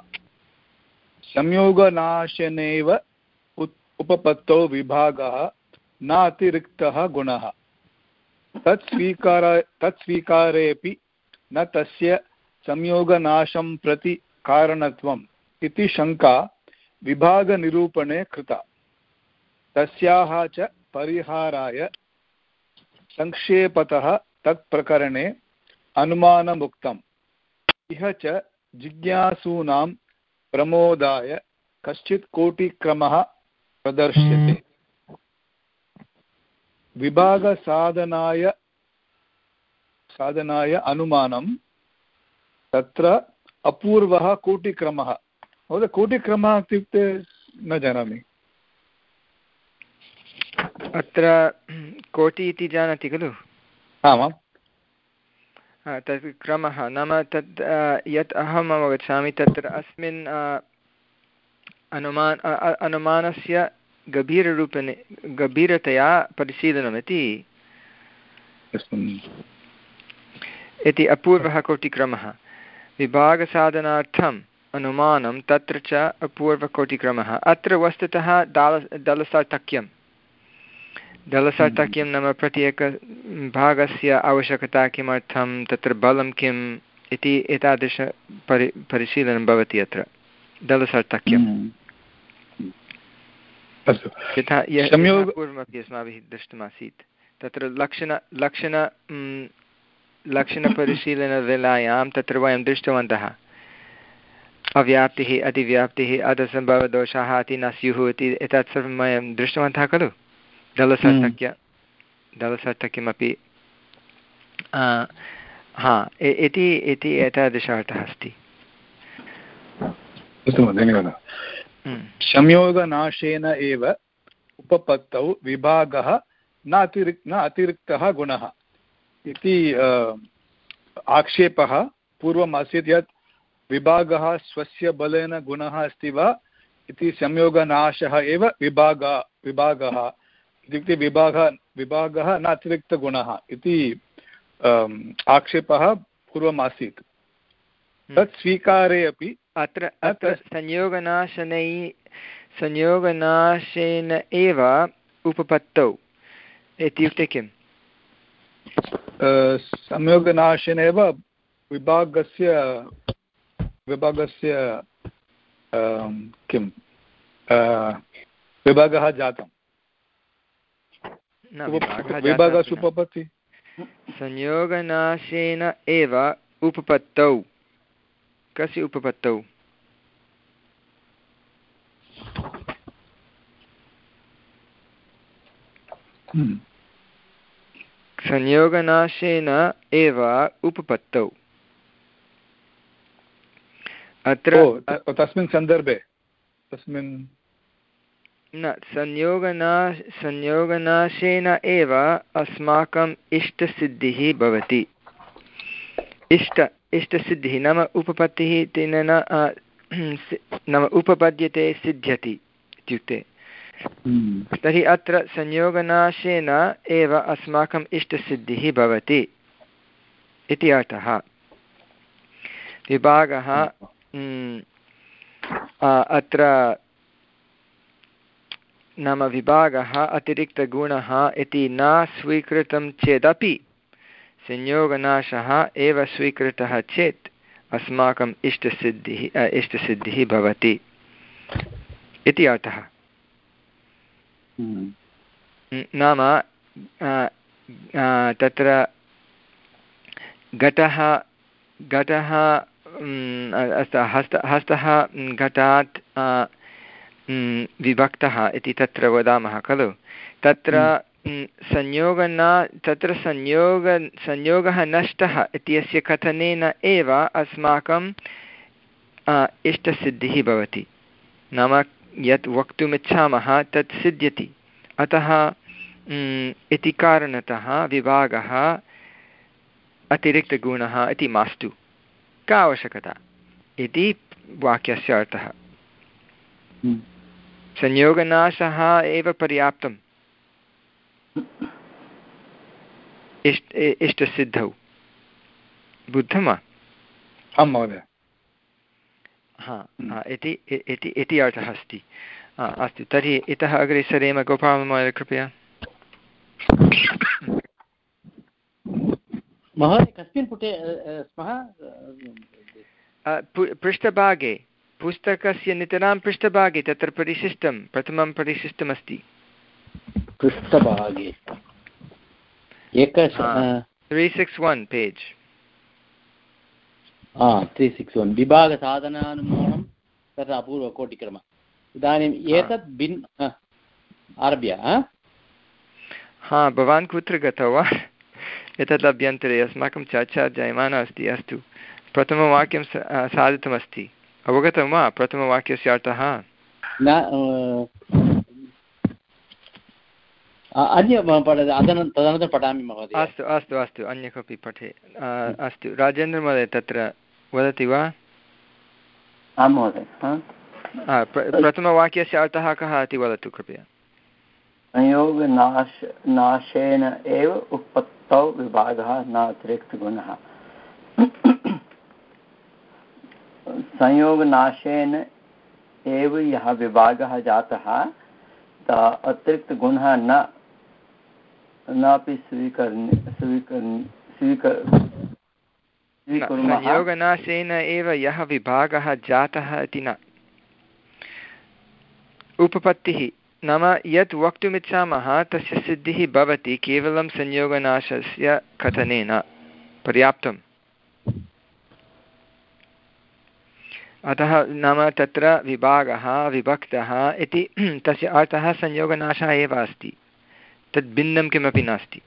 संयोगनाशनेव उपपत्तौ विभागः नातिरिक्तः गुणः तत् स्वीकार तत् स्वीकारेऽपि न तस्य संयोगनाशं प्रति कारणत्वम् इति शङ्का विभागनिरूपणे कृता। तस्याः च परिहाराय संक्षेपतः तत्प्रकरणे अनुमानमुक्तम्। इह च जिज्ञासूनां प्रमोदाय कश्चित् कोटिक्रमः प्रदर्श्यते। विभागसाधनाय साधनाय अनुमानं तत्र अपूर्वः कोटिक्रमः। महोदय, कोटिक्रमः इत्युक्ते न जानामि। अत्र कोटि इति जानाति खलु? आमां। तत् क्रमः नाम तत् यत् अहम् अवगच्छामि तत्र अस्मिन् अनुमान अनुमानस्य गभीररूपेण गभीरतया परिशीलनमिति इति अपूर्वः कोटिक्रमः। विभागसाधनार्थम् अनुमानं तत्र च अपूर्वकोटिक्रमः। अत्र वस्तुतः दल दलसार्थक्यं दलसार्थक्यं नाम प्रत्येकभागस्य आवश्यकता किमर्थं तत्र बलं किम् इति एतादृश परि परिशीलनं भवति अत्र दलसार्थक्यं। यथा पूर्वमपि अस्माभिः दृष्टमासीत् तत्र लक्षण लक्षण लक्षणपरिशीलनवेलायां तत्र वयं दृष्टवन्तः अव्याप्तिः अतिव्याप्तिः अधसम्भवदोषाः अति न स्युः इति एतत् सर्वं वयं दृष्टवन्तः खलु। दलसार्थक्य दलसार्थक्यमपि हा इति इति एतादृशार्थः अस्ति। धन्यवादः। संयोगनाशेन एव उपपत्तौ विभागः न अतिरिक् न अतिरिक्तः गुणः इति आक्षेपः पूर्वम् आसीत् यत् विभागः स्वस्य बलेन गुणः अस्ति वा इति संयोगनाशः एव विभाग विभागः इत्युक्ते विभागः विभागः न अतिरिक्तगुणः इति आक्षेपः पूर्वम् आसीत्। तत् स्वीकारे अपि अत्र अत्र संयोगनाशनै संयोगनाशेन एव उपपत्तौ इत्युक्ते किम्? संयोगनाशेन एव विभागस्य विभागस्य किं विभागः जातम् विभागः उपपत्ति संयोगनाशेन एव उपपत्तौ। कस्य उपपत्तौ? संयोगनाशेन एव उपपत्तौ। अत्र तस्मिन् सन्दर्भे तस्मिन् न संयोगना संयोगनाशेन एव अस्माकम् इष्टसिद्धिः भवति। इष्ट इष्टसिद्धिः नाम उपपत्तिः तेन नाम उपपद्यते सिद्ध्यति इत्युक्ते। तर्हि अत्र संयोगनाशेन एव अस्माकम् इष्टसिद्धिः भवति इति अर्थः। विभागः अत्र नाम विभागः अतिरिक्तगुणः इति न स्वीकृतं चेदपि संयोगनाशः एव स्वीकृतः चेत् अस्माकम् इष्टसिद्धिः इष्टसिद्धिः भवति इति अर्थः। नाम तत्र घटः घटः हस्त हस्तः घटात् विभक्तः इति तत्र वदामः खलु। तत्र संयोगना तत्र संयोग संयोगः नष्टः इत्यस्य कथनेन एव अस्माकं इष्टसिद्धिः भवति। नाम यत् वक्तुमिच्छामः तत् सिद्ध्यति। अतः इति कारणतः विभागः अतिरिक्तगुणः इति मास्तु। का आवश्यकता इति वाक्यस्य अर्थः। संयोगनाशः एव पर्याप्तम् इष्ट इष्टसिद्धौ। बुद्धं वा? आं महोदय। हा इति इति इति अर्थः अस्ति। अस्तु तर्हि इतः अग्रे सरेम। गोपालमहोदय कृपया। महोदय कस्मिन् पुटे स्मः? पृष्ठभागे पुस्तकस्य नितरां पृष्ठभागे तत्र परिशिष्टं प्रथमं परिशिष्टमस्ति। पृष्ठभागे three six one page three six one विभागसाधनानुमानं तत्र अपूर्वकोटिक्रमः। इदानीम् एतत् भिन् आरभ्य। हा भवान् कुत्र गतवान्? एतत् अभ्यन्तरे अस्माकं चर्चा जायमाना अस्ति। अस्तु प्रथमवाक्यं साधितमस्ति। अवगतं वा प्रथमवाक्यस्य अर्थः? अन्य तदनन्तरं पठामि महोदय। अस्तु अस्तु अस्तु अन्य कोऽपि पठे। अस्तु राजेन्द्रमहोदय तत्र वदति वा? आं महोदय। प्रथमवाक्यस्य अर्थः कः इति वदतु कृपया। संयोगनाश नाशेन एव उत्पत्तौ विभागः न अतिरिक्तगुणः। संयोगनाशेन एव यः विभागः जातः अतिरिक्तगुणः न नापि स्वीकर्ण्य स्वीकर्ण्य स्वीकर संयोगनाशेन एव यः विभागः जातः इति न। उपपत्तिः नाम यत् वक्तुमिच्छामः तस्य सिद्धिः भवति केवलं संयोगनाशस्य कथनेन पर्याप्तम्। अतः नाम तत्र विभागः विभक्तः इति तस्य अर्थः संयोगनाशः एव अस्ति, तद् भिन्नं किमपि नास्ति।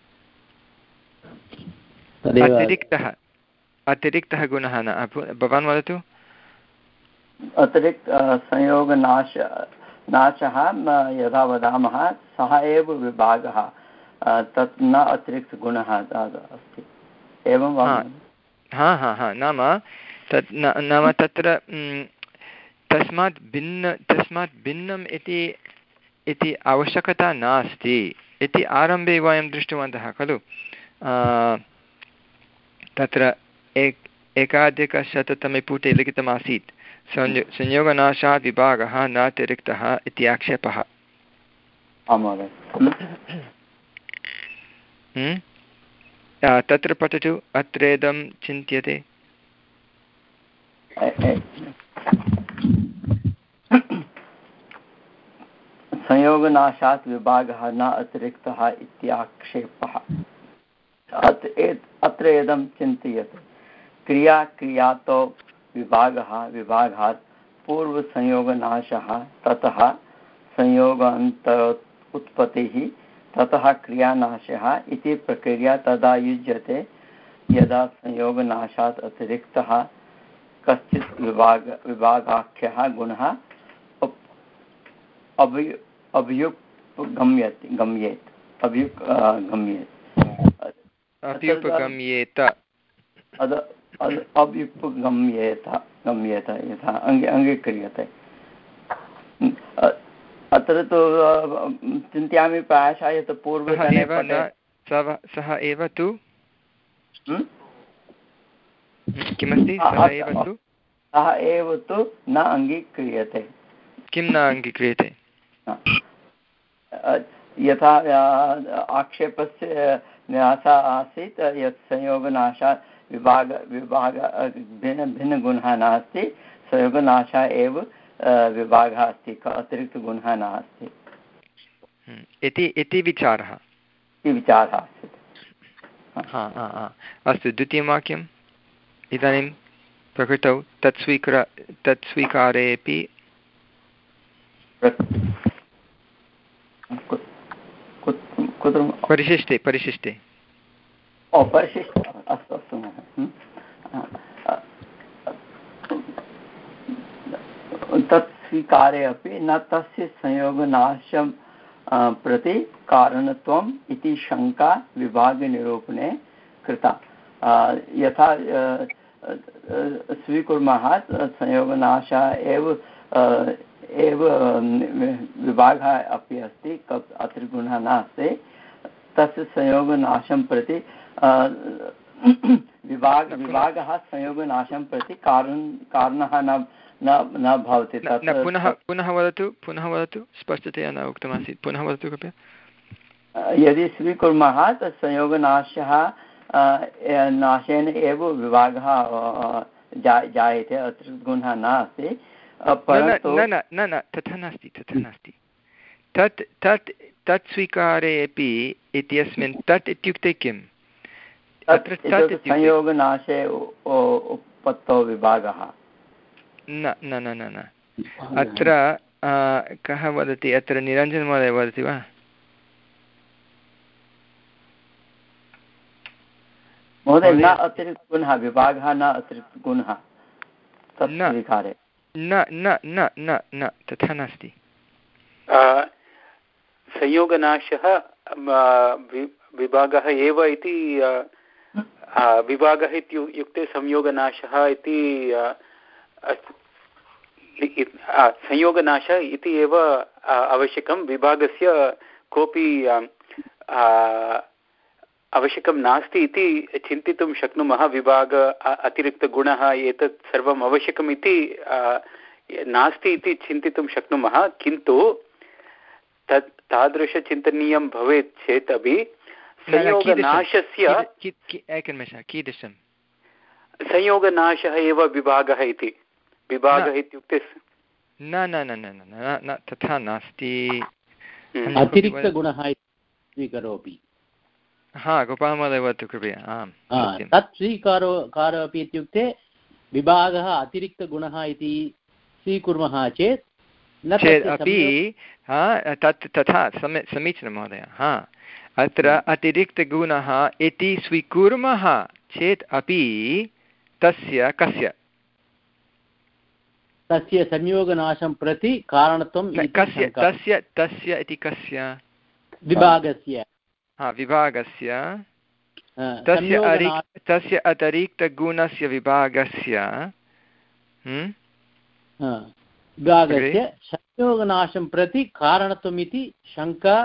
अतिरिक्तः अतिरिक्तः गुणः न। भवान् वदतु। अतिरिक्त संयोगनाश नाशः यदा वदामः सः एव विभागः, तत् न अतिरिक्तगुणः अस्ति, एवं वा? हा हा हा नाम तत् नाम तत्र तस्मात् भिन्न तस्मात् भिन्नम् इति इति आवश्यकता नास्ति इति आरम्भे वयं दृष्टवन्तः खलु। तत्र एक एकाधिकशततमे पुटे लिखितमासीत् संयो संयोगनाशात् विभागः नातिरिक्तः इति आक्षेपः। तत्र पठतु। अत्रेदं चिन्त्यते। संयोगनाशात् विभागः न अतिरिक्तः इत्याक्षेपः। अत्र इदं चिन्तयतु। क्रिया क्रियातो विभागः विभागात् पूर्वसंयोगनाशः, ततः संयोगान्तर उत्पत्तिः, ततः क्रियानाशः इति प्रक्रिया तदा युज्यते यदा संयोगनाशात् अतिरिक्तः कश्चित् विभाग विभागाख्यः गुणः अभि अभियुपगम्यते गम्येत अभियुप गम्येत अभ्युपगम्येत अभ्युपगम्येत गम्येत यथा अङ्गे अङ्गीक्रियते। अत्र तु चिन्तयामि प्रायशः यत् पूर्वतने सः एव तु किमस्ति सः एव तु सः एव तु न अङ्गीक्रियते। किं न अङ्गीक्रियते? यथा आक्षेपस्य न्यासः आसीत् यत् संयोगनाशात् विभाग विभाग भिन्न भिन्नगुणः नास्ति, संयोगनाशः एव विभागः अस्ति, अतिरिक्तगुणः नास्ति इति इति विचारः इति विचारः आसीत्। अस्तु, द्वितीयं वाक्यम् इदानीं प्रकृतौ तत् स्वीकार तत् स्वीकारेऽपि परिशिष्टे परिशिष्टे ओ परिशिष्टे अस्तु अस्तु तत् स्वीकारे अपि न तस्य संयोगनाशं प्रति कारणत्वम् इति शङ्का विभागनिरूपणे कृता। यथा स्वीकुर्मः संयोगनाशः एव एव विभागः अपि अस्ति, अतिरिक्तगुणः नास्ति, तस्य संयोगनाशं प्रति विभाग विभागः संयोगनाशं प्रति कारण कारणः न न न भवति। पुनः पुनः वदतु पुनः वदतु स्पष्टतया न उक्तमासीत्, पुनः वदतु कृपया। यदि स्वीकुर्मः तत् संयोगनाशः नाशेन एव विभागः जायते, अतिरिक्तगुणः नास्ति, परन्तु न न न न तथा नास्ति तथा नास्ति तत् तत् तत् स्वीकारे अपि इत्यस्मिन् तत् इत्युक्ते किम्? अत्र तत् संयोगनाशे उत्पत्तौ विभागः न न न न न अत्र कः वदति? अत्र निरञ्जनमहोदय वदति वा? महोदय न अतिरिक्तगुणः, विभागः न अतिरिक्तगुणः तत् स्वीकारे। न न न न न तथा नास्ति। संयोगनाशः विभागः एव इति विभागः इत्युक्ते संयोगनाशः इति संयोगनाशः इति एव आवश्यकं, विभागस्य कोऽपि आवश्यकं नास्ति इति चिन्तितुं शक्नुमः। विभाग अतिरिक्तगुणः एतत् सर्वम् आवश्यकम् इति नास्ति इति चिन्तितुं शक्नुमः, किन्तु तत् तादृशचिन्तनीयं भवेत् चेत् अपि संयोगनाशस्य एकनिमेषः कीदृशं संयोगनाशः एव विभागः इति। विभागः इत्युक्ते न न न न न न तथा नास्ति, अतिरिक्तगुणः स्वीकरोपि। हा गोपालमहोदय वदतु कृपया। आम् तत् स्वीकारो कारो अपि इत्युक्ते विभागः अतिरिक्तगुणः इति स्वीकुर्मः चेत् न चेत् अपि हा तत् तथा सम्य समीचीनं महोदय। हा अत्र अतिरिक्तगुणः इति स्वीकुर्मः चेत् अपि तस्य कस्य तस्य संयोगनाशं प्रति कारणत्वं कस्य तस्य तस्य इति कस्य विभागस्य हा विभागस्य तस्य अरि तस्य अतिरिक्तगुणस्य विभागस्य विभागस्य संयोगनाशं प्रति कारणत्वम् इति शङ्का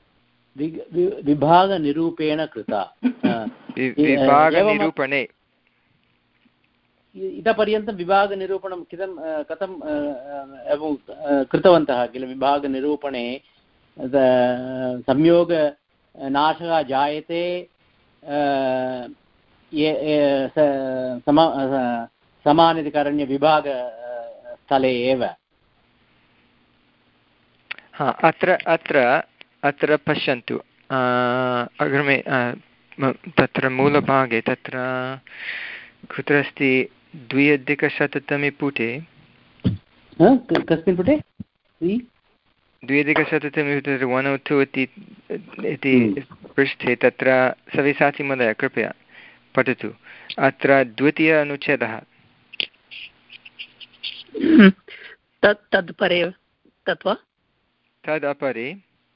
विभागनिरूपेण कृता। विभागनिरूपणे इतः पर्यन्तं विभागनिरूपणं कथं कथं कृतवन्तः किल। विभागनिरूपणे संयोगनाशः जायते समानाधिकरण्यविभागस्थले एव। हा अत्र अत्र अत्र पश्यन्तु अग्रिमे तत्र मूलभागे तत्र कुत्र अस्ति द्व्यधिकशततमे पुटे कस्मिन् पुटे द्व्यधिकशततमे पुटे वन् ओ टु इति पृष्ठे तत्र सव्यसाची महोदय कृपया पठतु। अत्र द्वितीय अनुच्छेदः तत् तदपरे तत् वा तदपरे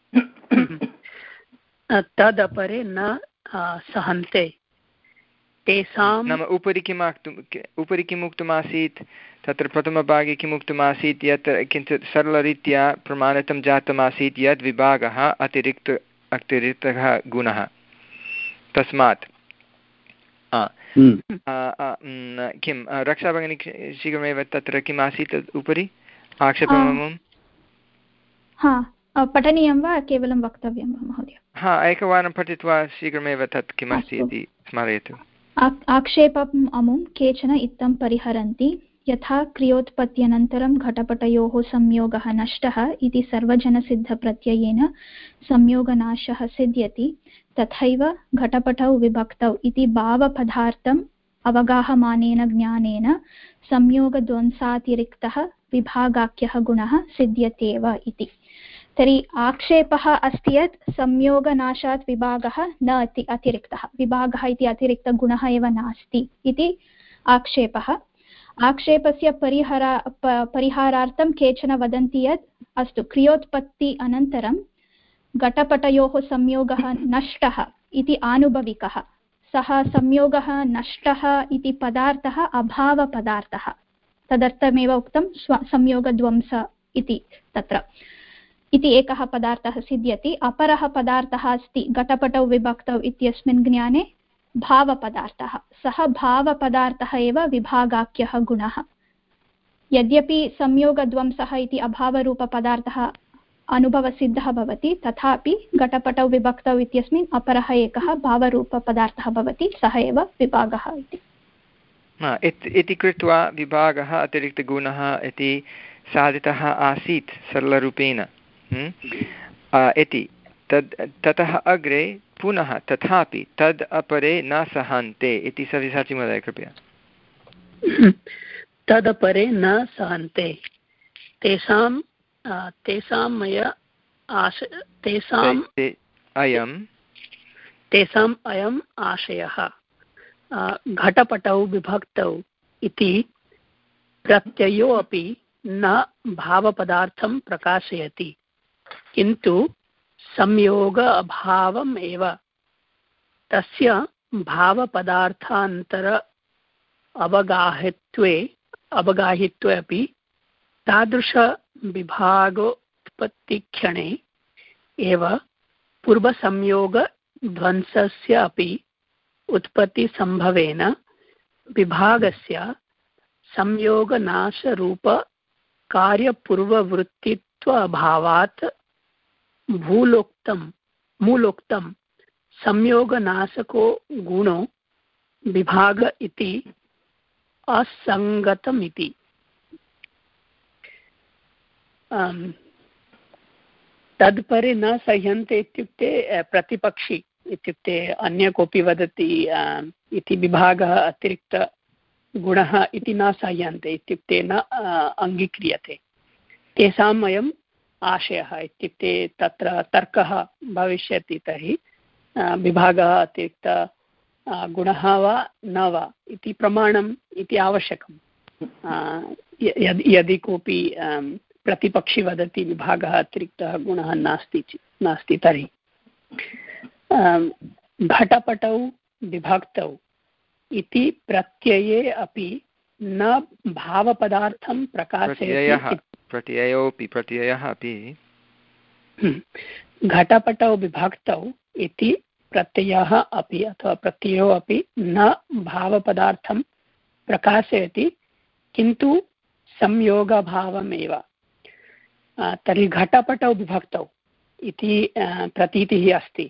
तदपरे न सहन्ते तेषां नाम उपरि किम् उपरि किम् उक्तमासीत् तत्र प्रथमभागे किम् उक्तमासीत् यत् किञ्चित् सरलरीत्या प्रमाणितं जातमासीत् यद् विभागः अतिरिक्त अतिरिक्तः गुणः। तस्मात् किं रक्षाभगिनी शीघ्रमेव तत्र किम् आसीत् उपरि आक्षेपमं हा पठनीयं वा केवलं वक्तव्यं वा महोदय? हा एकवारं पठित्वा शीघ्रमेव तत् किमस्ति इति स्मारयतु। आक्षेपम् अमुं केचन इत्थं परिहरन्ति यथा क्रियोत्पत्त्यनन्तरं घटपटयोः संयोगः नष्टः इति सर्वजनसिद्धप्रत्ययेन संयोगनाशः सिद्ध्यति, तथैव घटपटौ विभक्तौ इति भावपदार्थम् अवगाहमानेन ज्ञानेन संयोगध्वंसातिरिक्तः विभागाख्यः गुणः सिद्ध्यत्येव इति। तर्हि आक्षेपः अस्ति यत् संयोगनाशात् विभागः न अति अतिरिक्तः, विभागः इति अतिरिक्तगुणः एव नास्ति इति आक्षेपः। आक्षेपस्य परिहारा परिहारार्थं केचन वदन्ति यत् अस्तु क्रियोत्पत्ति अनन्तरं घटपटयोः संयोगः नष्टः इति आनुभविकः, सः संयोगः नष्टः इति पदार्थः अभावपदार्थः, तदर्थमेव उक्तं स्व संयोगध्वंस इति तत्र इति एकः पदार्थः सिद्ध्यति। अपरः पदार्थः अस्ति घटपटौ विभक्तौ इत्यस्मिन् ज्ञाने भावपदार्थः, सः भावपदार्थः एव विभागाख्यः गुणः। यद्यपि संयोगध्वंसः इति अभावरूपपदार्थः अनुभवसिद्धः भवति, तथापि घटपटौ विभक्तौ इत्यस्मिन् अपरः एकः भावरूपपदार्थः भवति, सः एव विभागः इति। इति कृत्वा विभागः अतिरिक्तगुणः इति साधितः आसीत् सरलरूपेण इति। तद् ततः अग्रे पुनः तथापि तद् अपरे न सहन्ते इति सव्यसाची महोदय कृपया। तदपरे न सहन्ते तेषां तेषां मया आश तेषाम् अयं तेषाम् अयम् आशयः घटपटौ विभक्तौ इति प्रत्ययो अपि न भावपदार्थं प्रकाशयति, किन्तु संयोग अभावम् एव। तस्य भावपदार्थान्तर अवगाहित्वे अवगाहित्वे अपि तादृशविभागोत्पत्तिक्षणे एव पूर्वसंयोगध्वंसस्य अपि उत्पत्तिसम्भवेन विभागस्य संयोगनाशरूपकार्यपूर्ववृत्तित्व अभावात् भूलोक्तं मूलोक्तं संयोगनाशको गुणो विभाग इति असङ्गतमिति। तदुपरि न सह्यन्ते इत्युक्ते प्रतिपक्षी इत्युक्ते अन्य कोऽपि वदति इति विभागः अतिरिक्तगुणः इति न सह्यन्ते इत्युक्ते न अङ्गीक्रियते। तेषाम् अयम् आशयः इत्युक्ते तत्र तर्कः भविष्यति तर्हि विभागः अतिरिक्त गुणः वा न वा इति प्रमाणम् इति आवश्यकं। यदि कोऽपि प्रतिपक्षी वदति विभागः अतिरिक्तः गुणः नास्ति नास्ति तर्हि घटपटौ विभक्तौ इति प्रत्यये अपि न भावपदार्थं प्रकाशयति। प्रत्ययोऽपि प्रत्ययः अपि घटपटौ विभक्तौ इति प्रत्ययः अपि अथवा प्रत्ययो अपि न भावपदार्थं प्रकाशयति किन्तु संयोगभावमेव। तर्हि घटपटौ विभक्तौ इति प्रतीतिः अस्ति।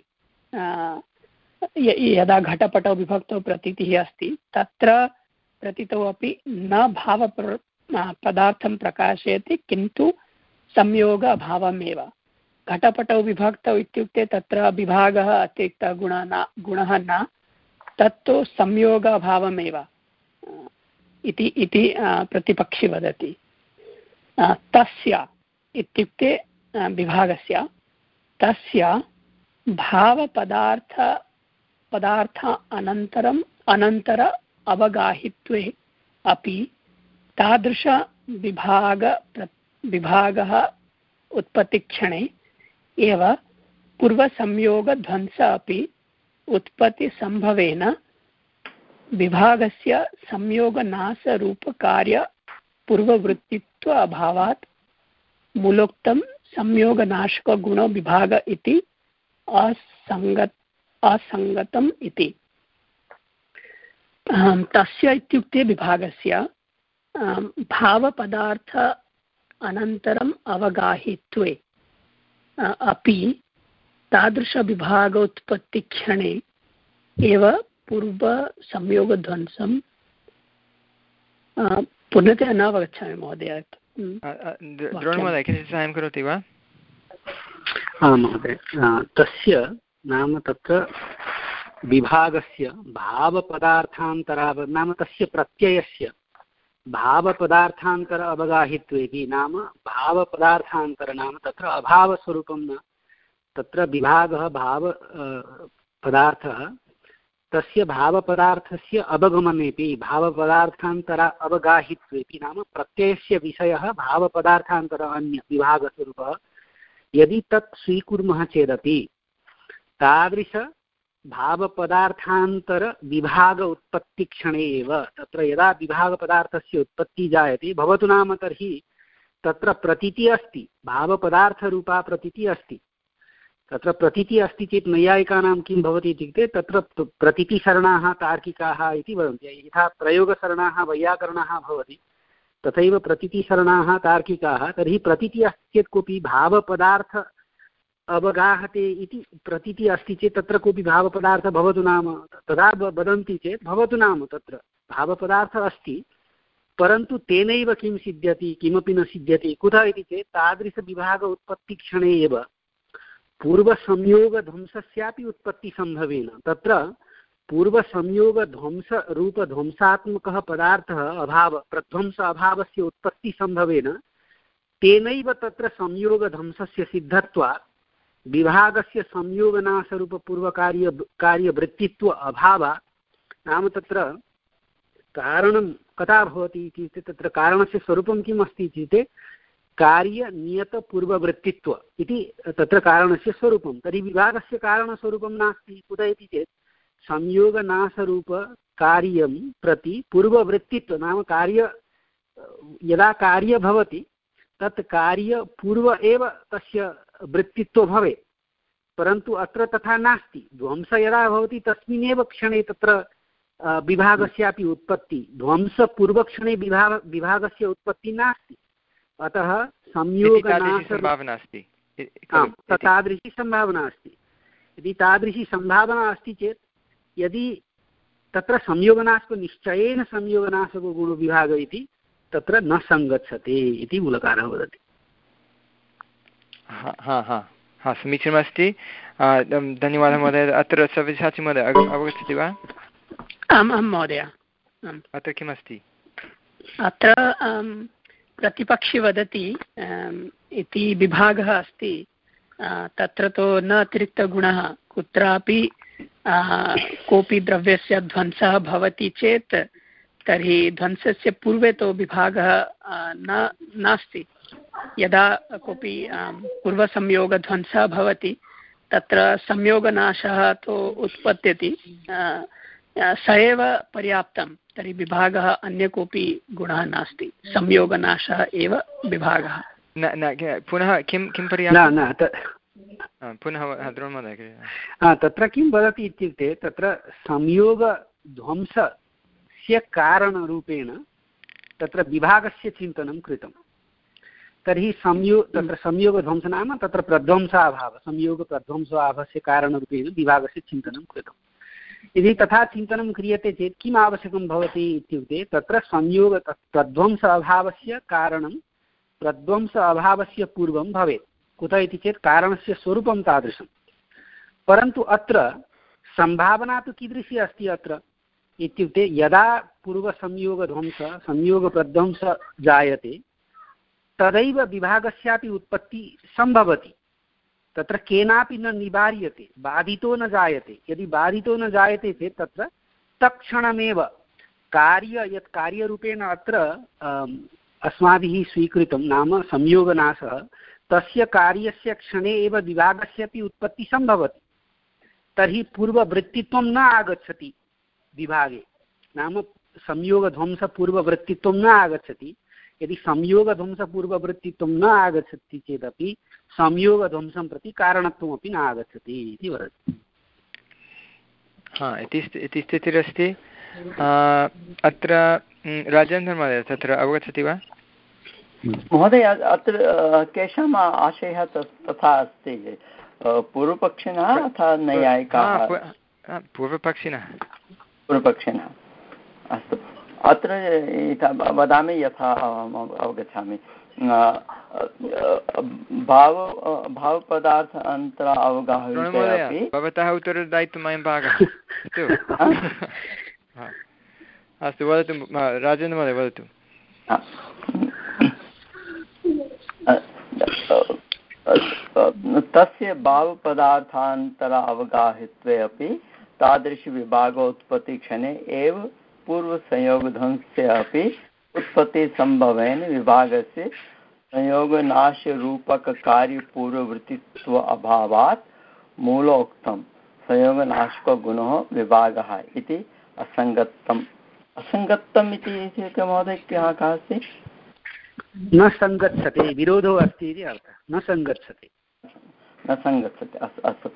यदा घटपटौ विभक्तौ प्रतीतिः अस्ति तत्र प्रतीतौ अपि न भाव पदार्थं प्रकाशयति किन्तु संयोगभावमेव। घटपटौ विभक्तौ इत्युक्ते तत्र विभागः अतिरिक्तगुणः न गुणः न तत्तु संयोगभावमेव इति इति प्रतिपक्षी वदति। तस्य इत्युक्ते विभागस्य तस्य भावपदार्थ पदार्थ अनन्तरम् अनन्तर अवगाहित्वे अपि तादृशविभाग विभागः उत्पत्तिक्षणे एव पूर्वसंयोगध्वंस अपि उत्पत्तिसम्भवेन विभागस्य संयोगनाशरूपकार्यपूर्ववृत्तित्व अभावात् मूलोक्तं संयोगनाशकगुणो विभाग इति असङ्गत असङ्गतम् इति। तस्य इत्युक्ते विभागस्य भावपदार्थ अनन्तरम् अवगाहित्वे अपि तादृशविभागोत्पत्तिक्षणे एव पूर्वसंयोगध्वंसं पुनः न अवगच्छामि महोदय। द्रोणमहोदय किञ्चित् साहाय्यं करोति वा? आं महोदय, तस्य नाम तत्र विभागस्य भावपदार्थान्तराव नाम तस्य प्रत्ययस्य भावपदार्थान्तर अवगाहित्वेपि नाम भावपदार्थान्तर नाम तत्र अभावस्वरूपं न तत्र विभागः भाव पदार्थः तस्य भावपदार्थस्य अवगमनेपि भावपदार्थान्तर अवगाहित्वेपि नाम प्रत्ययस्य विषयः भावपदार्थान्तर अन्य विभागस्वरूपः यदि तत् स्वीकुर्मः चेदपि तादृश भावपदार्थान्तर विभाग उत्पत्तिक्षणे एव तत्र यदा विभागपदार्थस्य उत्पत्ति जायते भवतु नाम तर्हि तत्र प्रतीतिः अस्ति, भावपदार्थरूपा प्रतीतिः अस्ति। तत्र प्रतीतिः अस्ति चेत् नैयायिकानां किं भवति इत्युक्ते तत्र प्रतीतिशरणाः तार्किकाः इति वदन्ति। यथा प्रयोगशरणाः वैयाकरणाः भवति तथैव प्रतीतिशरणाः तार्किकाः। तर्हि प्रतीतिः अस्ति चेत् कोऽपि भावपदार्थ अवगाहते इति प्रतीतिः अस्ति चेत् तत्र कोऽपि भावपदार्थः भवतु नाम तदा वदन्ति चेत् भवतु नाम तत्र भावपदार्थः अस्ति परन्तु तेनैव किं सिद्ध्यति किमपि न सिद्ध्यति। कुतः इति चेत् तादृशविभाग उत्पत्तिक्षणे एव पूर्वसंयोगध्वंसस्यापि उत्पत्तिसम्भवेन तत्र पूर्वसंयोगध्वंसरूपध्वंसात्मकः पदार्थः अभाव प्रध्वंस अभावस्य उत्पत्तिसम्भवेन तेनैव तत्र संयोगध्वंसस्य सिद्धत्वात् विभागस्य संयोगनाशरूपपूर्वकार्य कार्यवृत्तित्व अभावात् नाम तत्र कारणं कथा भवति इत्युक्ते तत्र कारणस्य स्वरूपं किम् अस्ति इत्युक्ते कार्यनियतपूर्ववृत्तित्व इति तत्र कारणस्य स्वरूपं। तर्हि विभागस्य कारणस्वरूपं नास्ति। कुतः इति चेत् संयोगनाशरूपकार्यं प्रति पूर्ववृत्तित्व नाम कार्य यदा कार्य भवति तत् कार्यपूर्व एव तस्य वृत्तित्वं भवेत्, परन्तु अत्र तथा नास्ति। ध्वंस यदा भवति तस्मिन्नेव क्षणे तत्र विभागस्यापि उत्पत्ति, ध्वंसपूर्वक्षणे विभाग विभागस्य उत्पत्तिः नास्ति। अतः संयोगनाशसम्भावना अस्ति, तादृशी सम्भावना अस्ति। यदि तादृशी सम्भावना अस्ति चेत् यदि तत्र संयोगनाशको निश्चयेन संयोगनाशको गुणविभाग इति तत्र न सङ्गच्छते इति मूलकारः वदति। हा हा हा हा समीचीनमस्ति, धन्यवादः महोदय। अत्र सव्यसाची महोदय अवगच्छति वा? आम् आं महोदय। अत्र किमस्ति? अत्र प्रतिपक्षी वदति इति विभागः अस्ति, तत्र तु न अतिरिक्तगुणः, कुत्रापि कोऽपि द्रव्यस्य ध्वंसः भवति चेत् तर्हि ध्वंसस्य पूर्वे तु विभागः न नास्ति। यदा कोऽपि पूर्वसंयोगध्वंसः भवति तत्र संयोगनाशः तु उत्पद्यते, स एव पर्याप्तं, तर्हि विभागः अन्य कोऽपि गुणः नास्ति, संयोगनाशः एव विभागः। न न पुनः किं किं पर्याप्तं? पुनः तत्र किं वदति इत्युक्ते तत्र संयोगध्वंसस्य कारणरूपेण तत्र विभागस्य चिन्तनं कृतं। तर्हि संयो तत्र संयोगध्वंस नाम तत्र प्रध्वंसाभावः, संयोगप्रध्वंसाभावस्य कारणरूपेण विभागस्य चिन्तनं कृतं। यदि तथा चिन्तनं क्रियते चेत् किम् आवश्यकं भवति इत्युक्ते तत्र संयोग प्रध्वंस अभावस्य कारणं प्रध्वंस अभावस्य पूर्वं भवेत्। कुतः इति चेत् कारणस्य स्वरूपं तादृशं, परन्तु अत्र सम्भावना तु कीदृशी अस्ति अत्र इत्युक्ते यदा पूर्वसंयोगध्वंस संयोगप्रध्वंस जायते तदैव विभागस्यापि उत्पत्तिः सम्भवति। तत्र केनापि न निवार्यते, बाधितो न जायते। यदि बाधितो न जायते चेत् तत्र तत्क्षणमेव कार्य यत् कार्यरूपेण अत्र अस्माभिः स्वीकृतं नाम संयोगनाशः, तस्य कार्यस्य क्षणे एव विभागस्यापि उत्पत्तिः सम्भवति। तर्हि पूर्ववृत्तित्वं न आगच्छति विभागे, नाम संयोगध्वंसपूर्ववृत्तित्वं न आगच्छति। यदि संयोगध्वंसपूर्ववृत्तित्वं न आगच्छति चेदपि संयोगध्वंसं प्रति कारणत्वमपि न आगच्छति इति वदति। हा इति स्थितिरस्ति। अत्र राजेन्द्रमहोदय तत्र अवगच्छति वा? महोदय अत्र केषाम् आशयः तथा अस्ति, पूर्वपक्षिणः अथवा नैयायिकाः? पूर्वपक्षिणः पूर्वपक्षिणः अस्तु। अत्र वदामि यथा अवगच्छामि। भाव भावपदार्थ अन्तर अवगाहः। भवतः उत्तरदायित्वं मयं भागः। अस्तु वदतु राजेन्द्रमहोदय वदतु। तस्य भावपदार्थान्तर अवगाहित्वे अपि तादृशविभागोत्पत्तिक्षणे एव पूर्वसंयोगध्वंसस्य अपि उत्पत्तिसम्भवेन विभागस्य संयोगनाशरूपककार्यपूर्ववृत्तित्व अभावात् मूलोक्तं संयोगनाशको गुणो विभागः इति असङ्गतम्। असङ्गतम् इति महोदय कः कः अस्ति? न सङ्गच्छते, विरोधो अस्ति इति अर्थः। न सङ्गच्छते न सङ्गच्छते अस्तु अस्तु।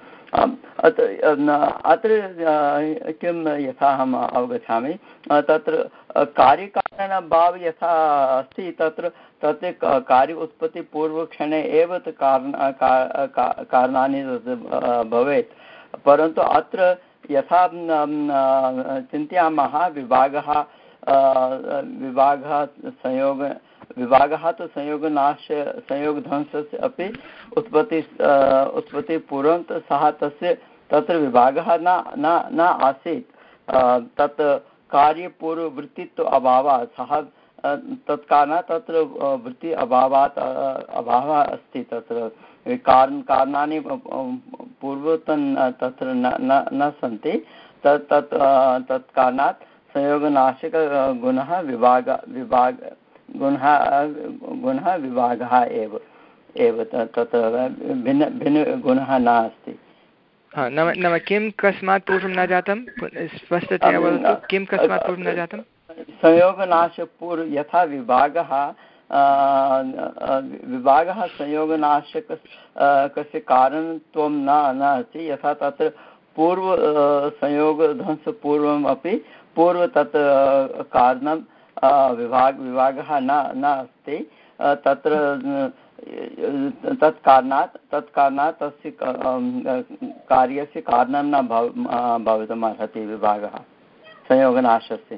अत्र किं यथा अहम् अवगच्छामि तत्र कार्यकारणभावः यथा अस्ति तत्र तत् कार्य उत्पत्तिपूर्वक्षणे एव कारणानि भवेत्, परन्तु अत्र यथा चिन्तयामः विभागः विभागः संयोग विभागः तु संयोगनाश संयोगध्वंसस्य अपि उत्पत्ति उत्पत्तिपूर्वं सः तस्य तत्र विभागः न न न आसीत्। तत् कार्यपूर्ववृत्तित्व अभावात् सः तत्कारणात् तत्र वृत्ति अभावात् अभावः अस्ति। तत्र कारण कारणानि पूर्वतन तत्र न न सन्ति। तत् तत् तत्कारणात् संयोगनाशकगुणः विभाग विभाग गुणः गुणः विभागः एव एव तत्र भिन्न भिन्न गुणः नास्ति। हा नाम नाम किं कस्मात् पूर्वं न जातं? स्पष्टतया वदतु, किं कस्मात् पूर्वं न जातं? संयोगनाशपूर्व यथा विभागः विभागः संयोगनाशक कस्य कारणत्वं न न अस्ति यथा तत्र पूर्व संयोगध्वंसपूर्वम् अपि पूर्व तत् कारणं विभाग विभागः न न अस्ति तत्र तत् कारणात् तत् कारणात् तस्य कार्यस्य कारणं न भव भवितुम् अर्हति विभागः संयोगनाशस्य।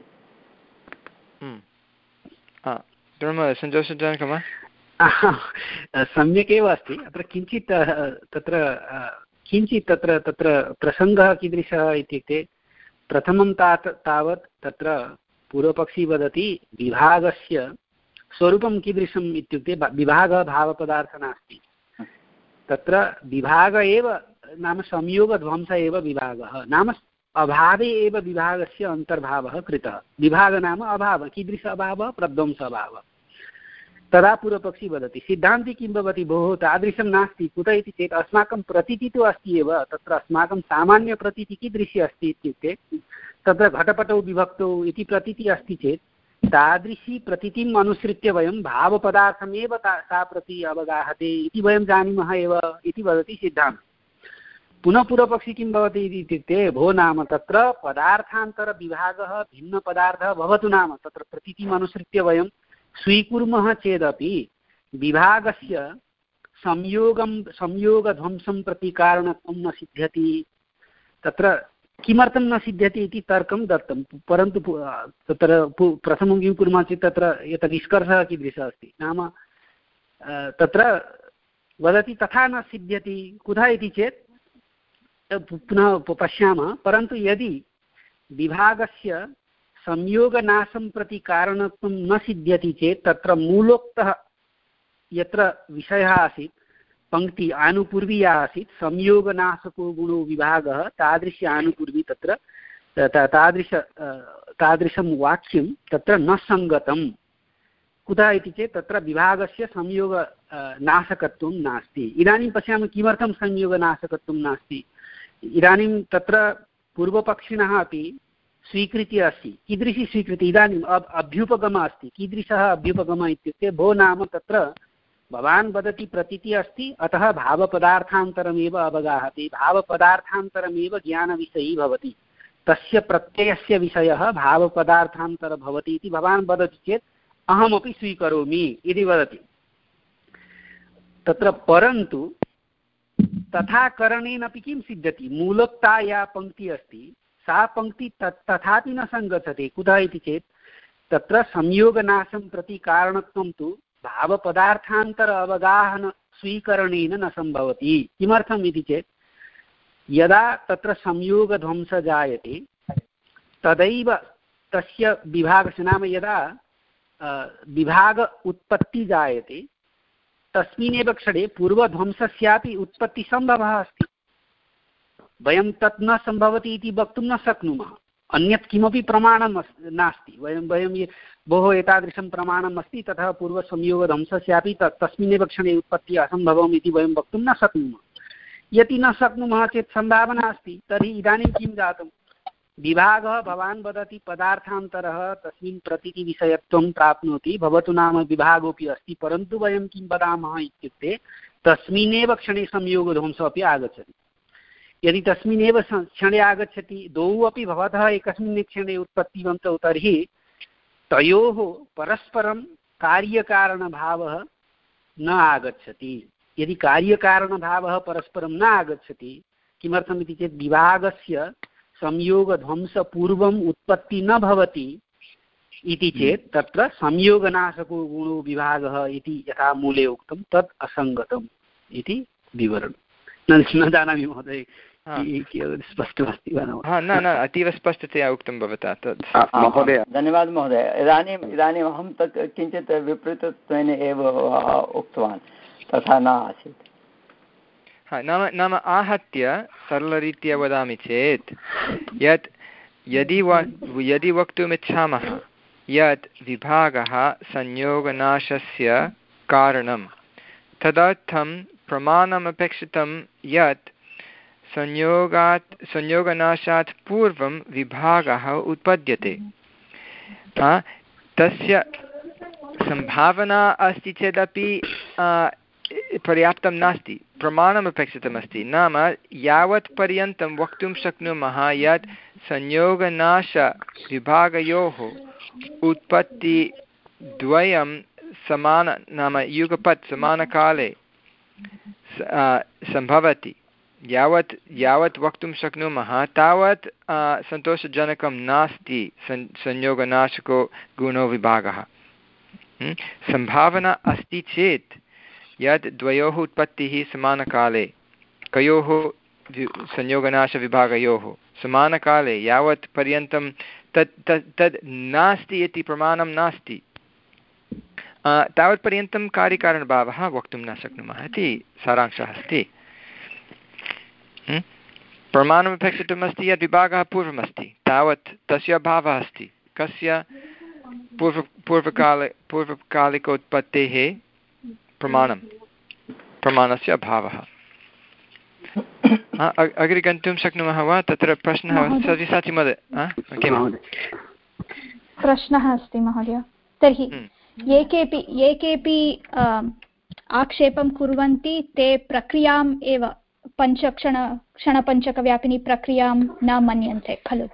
सन्तोषजनकं वा? सम्यक् एव अस्ति। अत्र किञ्चित् तत्र किञ्चित् तत्र तत्र प्रसङ्गः कीदृशः इत्युक्ते प्रथमं तात तावत् तत्र पूर्वपक्षी वदति विभागस्य स्वरूपं कीदृशम् इत्युक्ते विभागः भावपदार्थः नास्ति। तत्र विभाग एव नाम संयोगध्वंस एव विभागः नाम अभावे एव विभागस्य अन्तर्भावः कृतः। विभाग नाम अभावः। कीदृश अभावः? प्रध्वंस अभावः। तदा पूर्वपक्षी वदति सिद्धान्ति किं भवति भोः तादृशं नास्ति। कुत इति चेत् अस्माकं प्रतीतिः तु अस्ति एव। तत्र अस्माकं सामान्यप्रतीतिः कीदृशी अस्ति इत्युक्ते तत्र घटपटौ विभक्तौ इति प्रतीतिः अस्ति चेत् तादृशी प्रतीतिम् अनुसृत्य वयं भावपदार्थमेव सा प्रति अवगाहते इति वयं जानीमः एव इति वदति सिद्धान्तः। पुनः पूर्वपक्षी किं भवति इत्युक्ते भो नाम तत्र पदार्थान्तरविभागः भिन्नपदार्थः भवतु नाम तत्र प्रतीतिम् अनुसृत्य वयं स्वीकुर्मः चेदपि विभागस्य संयोगं संयोगध्वंसं प्रति कारणत्वं न सिद्ध्यति। तत्र किमर्थं न सिद्ध्यति इति तर्कं दत्तं परन्तु तत्र प्रथमं किं कुर्मः चेत् तत्र एतत् निष्कर्षः कीदृशः अस्ति नाम तत्र वदति तथा न सिद्ध्यति। कुतः इति चेत् पुनः पश्यामः परन्तु यदि विभागस्य संयोगनाशं प्रति कारणत्वं न सिद्ध्यति चेत् तत्र मूलोक्तः यत्र विषयः आसीत् पङ्क्ति आनुपूर्वी आसीत् संयोगनाशको गुणो विभागः तादृश आनुपूर्वी तत्र तादृश तादृशं वाक्यं तत्र न सङ्गतं। कुतः इति चेत् तत्र विभागस्य संयोग नाशकत्वं नास्ति। इदानीं पश्यामः किमर्थं संयोगनाशकत्वं नास्ति। इदानीं तत्र पूर्वपक्षिणः अपि स्वीकृतिः अस्ति। कीदृशी स्वीकृतिः? इदानीम् अब् अभ्युपगमः अस्ति। कीदृशः अभ्युपगमः इत्युक्ते भो नाम तत्र भवान् वदति प्रतीतिः अस्ति अतः भावपदार्थान्तरमेव अवगाहते। भावपदार्थान्तरमेव ज्ञानविषयी भवति। तस्य प्रत्ययस्य विषयः भावपदार्थान्तर भवति इति भवान् वदति चेत् अहमपि स्वीकरोमि इति वदति। तत्र परन्तु तथा करणेन अपि किं सिद्ध्यति? मूलोक्ता या पङ्क्तिः अस्ति सा पङ्क्ति तथापि न सङ्गच्छति। कुतः इति चेत् तत्र संयोगनाशं प्रति कारणत्वं तु भावपदार्थान्तर अवगाहन स्वीकरणेन न सम्भवति। किमर्थम् इति चेत् यदा तत्र संयोगध्वंसः जायते तदैव तस्य विभागस्य नाम यदा विभाग उत्पत्ति जायते तस्मिन्नेव क्षणे पूर्वध्वंसस्यापि उत्पत्तिसम्भवः अस्ति। वयं तत् न सम्भवति इति वक्तुं न शक्नुमः। अन्यत् किमपि प्रमाणं नास्ति। वयं वयं भोः एतादृशं प्रमाणम् अस्ति तथा पूर्वसंयोगध्वंसस्यापि तत् तस्मिन्नेव क्षणे उत्पत्तिः असम्भवम् इति वयं वक्तुं न शक्नुमः। यदि न शक्नुमः चेत् सम्भावना अस्ति। तर्हि इदानीं किं जातं? विभागः भवान् वदति पदार्थान्तरः तस्मिन् प्रतीतिविषयत्वं प्राप्नोति भवतु नाम विभागोऽपि अस्ति परन्तु वयं किं वदामः इत्युक्ते तस्मिन्नेव क्षणे संयोगध्वंसः अपि आगच्छति। यदि तस्मिन्नेव क्षणे आगच्छति द्वौ अपि भवतः एकस्मिन् क्षणे उत्पत्तिवन्तौ तर्हि तयोः परस्परं कार्यकारणभावः न आगच्छति। यदि कार्यकारणभावः परस्परं न आगच्छति किमर्थम् इति चेत् विभागस्य संयोगध्वंसपूर्वम् उत्पत्ति न भवति इति चेत् तत्र संयोगनाशको गुणो विभागः इति यथा मूले उक्तं तत् असङ्गतम् इति विवरणं। न जानामि महोदय स्पष्टमस्ति वा न? न न अतीव स्पष्टतया उक्तं भवता तत्। महोदय धन्यवादः महोदय। इदानीम् इदानीम् अहं तत् किञ्चित् विपरीतत्वेन एव उक्तवान् तथा न आसीत्। हा नाम नाम आहत्य सरलरीत्या वदामि चेत् यत् यदि वा यदि वक्तुमिच्छामः यत् विभागः संयोगनाशस्य कारणं तदर्थं प्रमाणमपेक्षितं यत् संयोगात् संयोगनाशात् पूर्वं विभागः उत्पद्यते। तस्य सम्भावना अस्ति चेदपि पर्याप्तं नास्ति, प्रमाणमपेक्षितमस्ति। नाम यावत् पर्यन्तं वक्तुं शक्नुमः यत् संयोगनाशविभागयोः उत्पत्तिद्वयं समान नाम युगपत् समानकाले सम्भवति, यावत् यावत् वक्तुं शक्नुमः तावत् सन्तोषजनकं नास्ति सं संयोगनाशको गुणो विभागः। सम्भावना अस्ति चेत् यत् द्वयोः उत्पत्तिः समानकाले, कयोः संयोगनाशविभागयोः समानकाले, यावत् पर्यन्तं तत् तत् तद् नास्ति इति प्रमाणं नास्ति, तावत्पर्यन्तं कार्यकारणभावः वक्तुं न शक्नुमः इति सारांशः अस्ति। प्रमाणमपेक्षितमस्ति यद् विभागः पूर्वमस्ति, तावत् तस्य अभावः अस्ति। कस्य? पूर्व पूर्वकाले पूर्वकालिकोत्पत्तेः प्रमाणं, प्रमाणस्य अभावः। अग्रे गन्तुं शक्नुमः वा? तत्र प्रश्नः सव्यसाचि महोदय प्रश्नः अस्ति महोदय। तर्हि ये केपि ये केपि आक्षेपं कुर्वन्ति ते प्रक्रियाम् एव पञ्चक्षण क्षणपञ्चकव्यापिनी प्रक्रियां न मन्यन्ते खलु?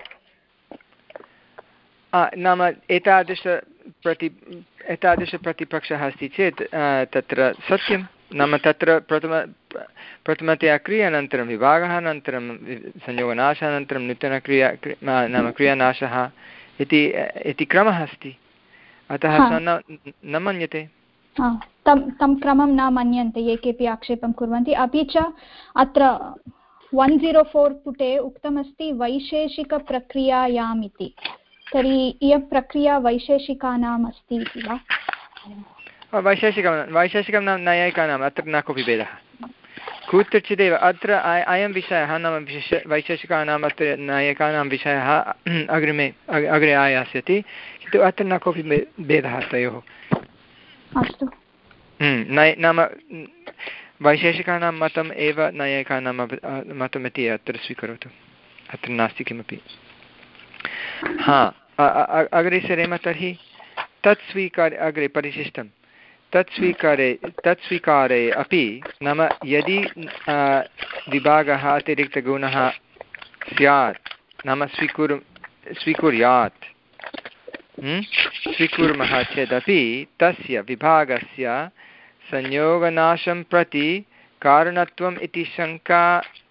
नाम एतादृश प्रति एतादृशप्रतिपक्षः अस्ति चेत् तत्र सत्यं, नाम तत्र प्रथम प्रथमतया क्रिया अनन्तरं विभागः अनन्तरं संयोगनाशः अनन्तरं नूतनक्रिया नाम क्रियानाशः इति इति क्रमः अस्ति, अतः सः न न मन्यते। तं तं क्रमं न मन्यन्ते ये केपि आक्षेपं कुर्वन्ति। अपि च अत्र वन् जीरो फोर् पुटे उक्तमस्ति वैशेषिकप्रक्रियायाम् इति। तर्हि इयं प्रक्रिया वैशेषिकानाम् अस्ति इति वा? वैशेषिकं वैशेषिकं नाम नैयायिकानाम् अत्र न कोऽपि भेदः कुत्रचिदेव। अत्र अयं विषयः नाम विशेष वैशेषिकानाम् अत्र नैयायिकानां विषयः अग्रिमे अग्रे आयास्यति, किन्तु अत्र न कोऽपि भेदः तयोः। अस्तु। नाम वैशेषिकानां मतम् एव नैयायिकानां मतमिति अत्र स्वीकरोतु, अत्र नास्ति किमपि। हा, अग्रे सरेम तर्हि। तत् स्वीकार्य अग्रे परिशिष्टं तत् स्वीकारे तत् स्वीकारे अपि नाम यदि विभागः अतिरिक्तगुणः स्यात् नाम स्वीकुर् स्वीकुर्यात् स्वीकुर्मः चेदपि तस्य विभागस्य संयोगनाशं प्रति कारणत्वम् इति शङ्का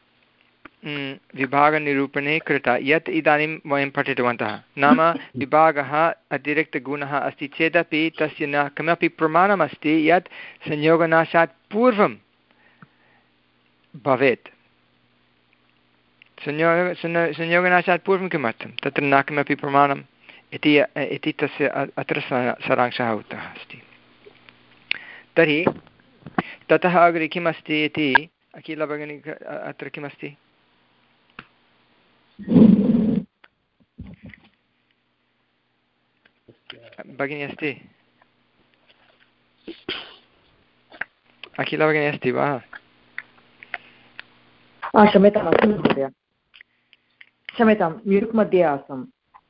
विभागनिरूपणे कृता, यत् इदानीं वयं पठितवन्तः। नाम विभागः अतिरिक्तगुणः अस्ति चेदपि तस्य न किमपि प्रमाणमस्ति यत् संयोगनाशात् पूर्वं भवेत्। संयोग संयोगनाशात् पूर्वं किमर्थं? तत्र न किमपि प्रमाणम् इति इति तस्य अत्र सारांशः उक्तः अस्ति। तर्हि ततः अग्रे किमस्ति इति अखिल भगिनी अत्र किमस्ति? भगिनी अस्ति? अखिल भगिनी अस्ति वा? क्षम्यताम् अस्मि महोदय, क्षम्यतां म्यूट् मध्ये आसम्।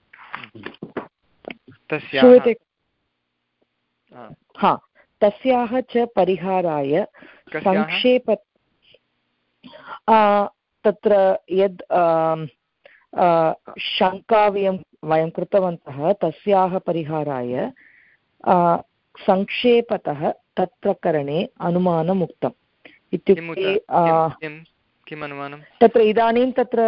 श्रूयते? हा, तस्याः च परिहाराय संक्षेप तत्र यद् शङ्का वयं वयं कृतवन्तः तस्याः परिहाराय संक्षेपतः तत्र करणे अनुमानम् उक्तम्। इत्युक्ते किम् अनुमानं? तत्र इदानीं तत्र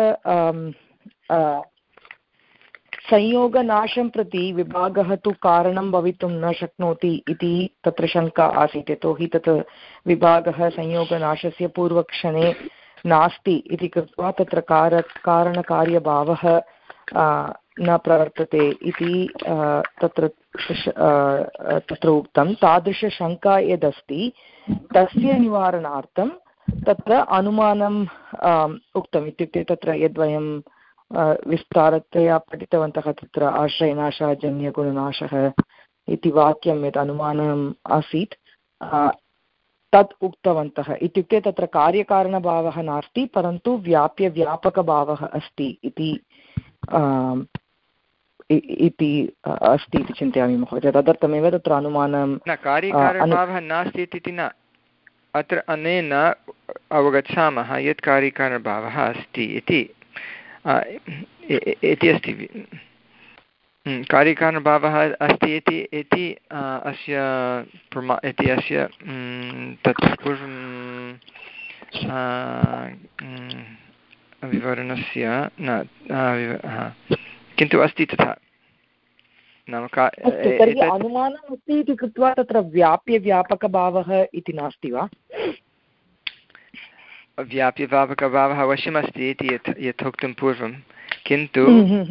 संयोगनाशं प्रति विभागः तु कारणं भवितुं न शक्नोति इति तत्र शङ्का आसीत्, यतोहि तत् विभागः संयोगनाशस्य पूर्वक्षणे नास्ति इति कृत्वा तत्र कार कारणकार्यभावः न प्रवर्तते इति तत्र तत्र उक्तं। तादृशशङ्का यदस्ति तस्य निवारणार्थं तत्र अनुमानम् उक्तम्। इत्युक्ते तत्र यद्वयं विस्तारतया पठितवन्तः तत्र आश्रयनाशः जन्यगुणनाशः इति वाक्यं यत् अनुमानम् आसीत् तत् उक्तवन्तः। इत्युक्ते तत्र कार्यकारणभावः नास्ति, परन्तु व्याप्यव्यापकभावः अस्ति इति इति अस्ति इति चिन्तयामि महोदय। तदर्थमेव तत्र अनुमानं न कार्यकारणभावः नास्ति इति न, अत्र अनेन अवगच्छामः यत् कार्यकारणभावः अस्ति इति इति अस्ति। कार्यकारणभावः अस्ति इति इति अस्य प्रमा इति अस्य तत् पूर्वं विवरणस्य न किन्तु अस्ति तथा नाम का तर्हि अनुमानम् अस्ति इति कृत्वा तत्र व्याप्यव्यापकभावः इति नास्ति वा? व्याप्यव्यापकभावः अवश्यमस्ति इति यत् यथोक्तं पूर्वं, किन्तु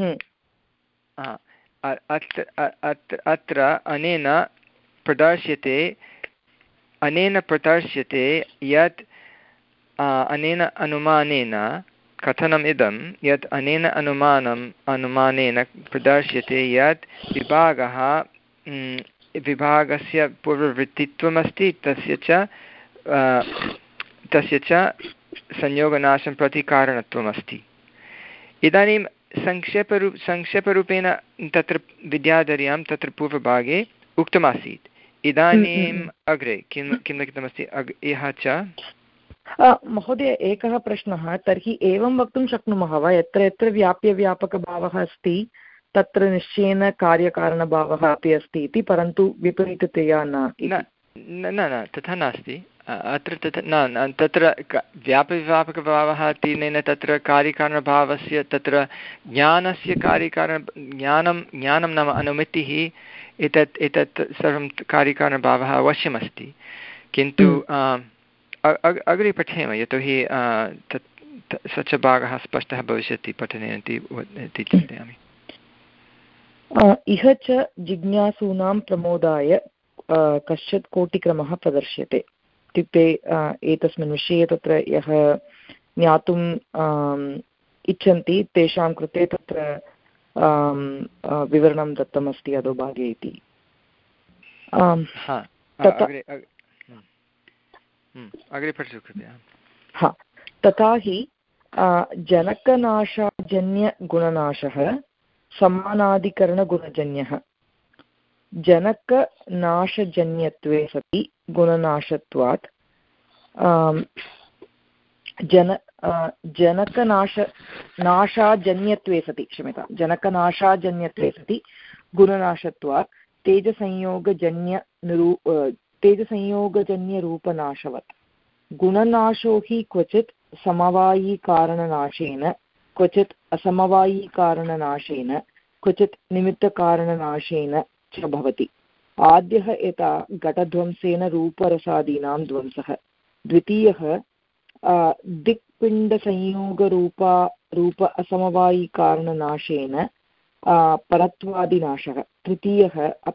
अत्र अत्र अनेन प्रदर्श्यते अनेन प्रदर्श्यते यत् अनेन अनुमानेन कथनम् इदं यत् अनेन अनुमानम् अनुमानेन प्रदर्श्यते यत् विभागः विभागस्य पूर्ववृत्तित्वमस्ति, तस्य च तस्य च संयोगनाशं प्रति कारणत्वमस्ति। इदानीं संक्षेपरूप संक्षेपरूपेण तत्र विद्याधर्यां तत्र पूर्वभागे उक्तमासीत्। इदानीम् अग्रे किं किं लिखितमस्ति अग् यः च महोदय एकः प्रश्नः। तर्हि एवं वक्तुं शक्नुमः वा यत्र यत्र व्याप्यव्यापकभावः अस्ति तत्र निश्चयेन कार्यकारणभावः अपि अस्ति इति, परन्तु विपरीततया न न न तथा नास्ति अत्र तथा न तत्र व्याप्यव्यापकभावः तेन तत्र कार्यकारणभावस्य तत्र ज्ञानस्य कार्यकारण ज्ञानं ज्ञानं नाम अनुमितिः एतत् एतत् सर्वं कार्यकारणभावः अवश्यमस्ति, किन्तु अग्रे पठेम यतोहि तत् स च भागः स्पष्टः भविष्यति पठनेन इति चिन्तयामि। इह च जिज्ञासूनां प्रमोदाय कश्चित् कोटिक्रमः प्रदर्श्यते। इत्युक्ते एतस्मिन् विषये तत्र यः ज्ञातुम् इच्छन्ति तेषां कृते तत्र विवरणं दत्तमस्ति अधोभागे इति। अग्रे पठतु कृपया। हा तथा हि जनकनाशाजन्यगुणनाशः समानाधिकरणगुणजन्यः। जनकनाशजन्यत्वे सति गुणनाशत्वात् जन जनकनाश नाशाजन्यत्वे सति क्षम्यतां जनकनाशाजन्यत्वे सति गुणनाशत्वात् तेजसंयोगजन्यनिरू तेजसंयोगजन्यरूपनाशवत्। गुणनाशो हि क्वचित् समवायीकारणनाशेन क्वचित् असमवायीकारणनाशेन क्वचित् निमित्तकारणनाशेन च भवति। आद्यः यथा घटध्वंसेन रूपरसादीनां ध्वंसः, द्वितीयः दिक्पिण्डसंयोगरूपा रूप असमवायीकारणनाशेन परत्वादिनाशः, तृतीयः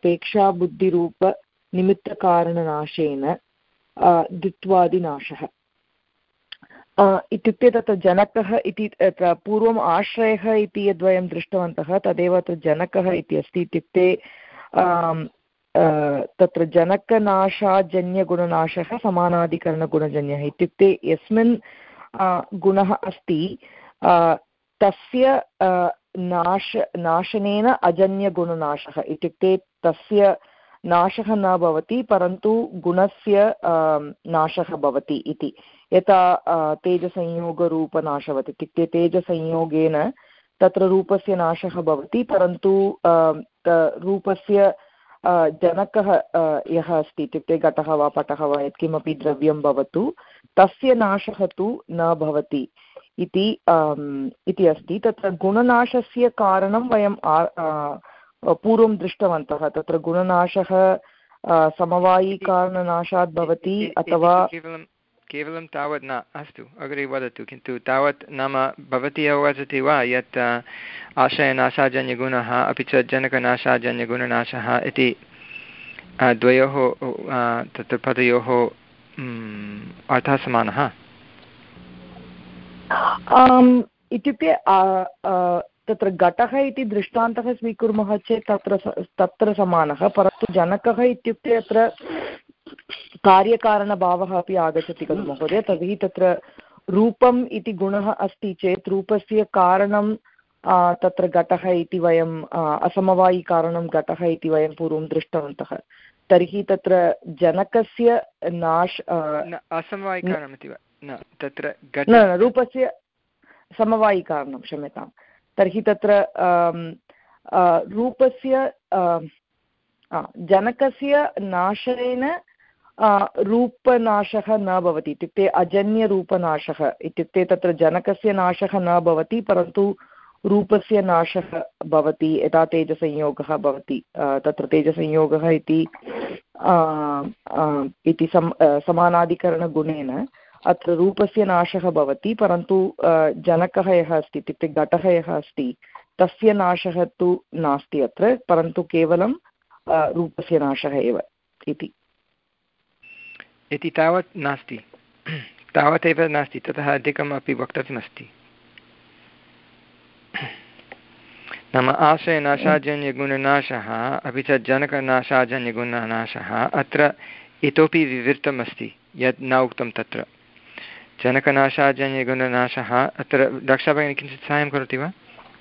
अपेक्षाबुद्धिरूपनिमित्तकारणनाशेन द्वित्वादिनाशः। इत्युक्ते तत्र जनकः इति पूर्वम् आश्रयः इति यद्वयं दृष्टवन्तः तदेव अत्र जनकः इति अस्ति। इत्युक्ते तत्र जनकनाशाजन्यगुणनाशः समानाधिकरणगुणजन्यः। इत्युक्ते यस्मिन् गुणः अस्ति तस्य नाश नाशनेन अजन्यगुणनाशः। इत्युक्ते तस्य नाशः न भवति परन्तु गुणस्य नाशः भवति इति। यथा तेजसंयोगरूपनाशवत् इत्युक्ते तेजसंयोगेन तत्र रूपस्य नाशः भवति परन्तु रूपस्य जनकः यः अस्ति इत्युक्ते घटः वा पटः वा यत्किमपि द्रव्यं भवतु तस्य नाशः तु न भवति इति इति अस्ति। तत्र गुणनाशस्य कारणं वयं पूर्वं दृष्टवन्तः। तत्र गुणनाशः समवायीकारणनाशात् भवति अथवा केवलं तावत् न। अस्तु अग्रे वदतु। किन्तु तावत् नाम भवती अवगच्छति वा यत् आशयनाशाजन्यगुणः अपि च जनकनाशाजन्यगुणनाशः इति द्वयोः तत्र पदयोः अर्थः समानः? इत्युक्ते तत्र घटः इति दृष्टान्तः स्वीकुर्मः चेत् तत्र तत्र समानः, परन्तु जनकः इत्युक्ते अत्र कार्यकारणभावः अपि आगच्छति खलु महोदय। तर्हि तत्र रूपम् इति गुणः अस्ति चेत् रूपस्य कारणं तत्र घटः इति वयं असमवायिकारणं घटः इति वयं पूर्वं दृष्टवन्तः। तर्हि तत्र जनकस्य नाश असमवायिकारणमिति वा न तत्र न रूपस्य समवायिकारणं क्षम्यतां। तर्हि तत्र रूपस्य जनकस्य नाशेन रूपनाशः न भवति, इत्युक्ते अजन्यरूपनाशः इत्युक्ते तत्र जनकस्य नाशः न भवति परन्तु रूपस्य नाशः भवति यदा तेजसंयोगः भवति। तत्र तेजसंयोगः इति इति सम समानाधिकरणगुणेन अत्र रूपस्य नाशः भवति परन्तु जनकः यः अस्ति इत्युक्ते घटः यः अस्ति तस्य नाशः तु नास्ति अत्र, परन्तु केवलं रूपस्य नाशः एव इति इति तावत् नास्ति, तावदेव नास्ति, ततः अधिकम् अपि वक्तव्यमस्ति। नाम आश्रयनाशाजन्यगुणनाशः अपि च जनकनाशाजन्यगुणनाशः अत्र इतोपि विवृतम् अस्ति यत् न उक्तं तत्र। जनकनाशाजन्यगुणनाशः अत्र रक्षाभगिनी किञ्चित् साहाय्यं करोति वा?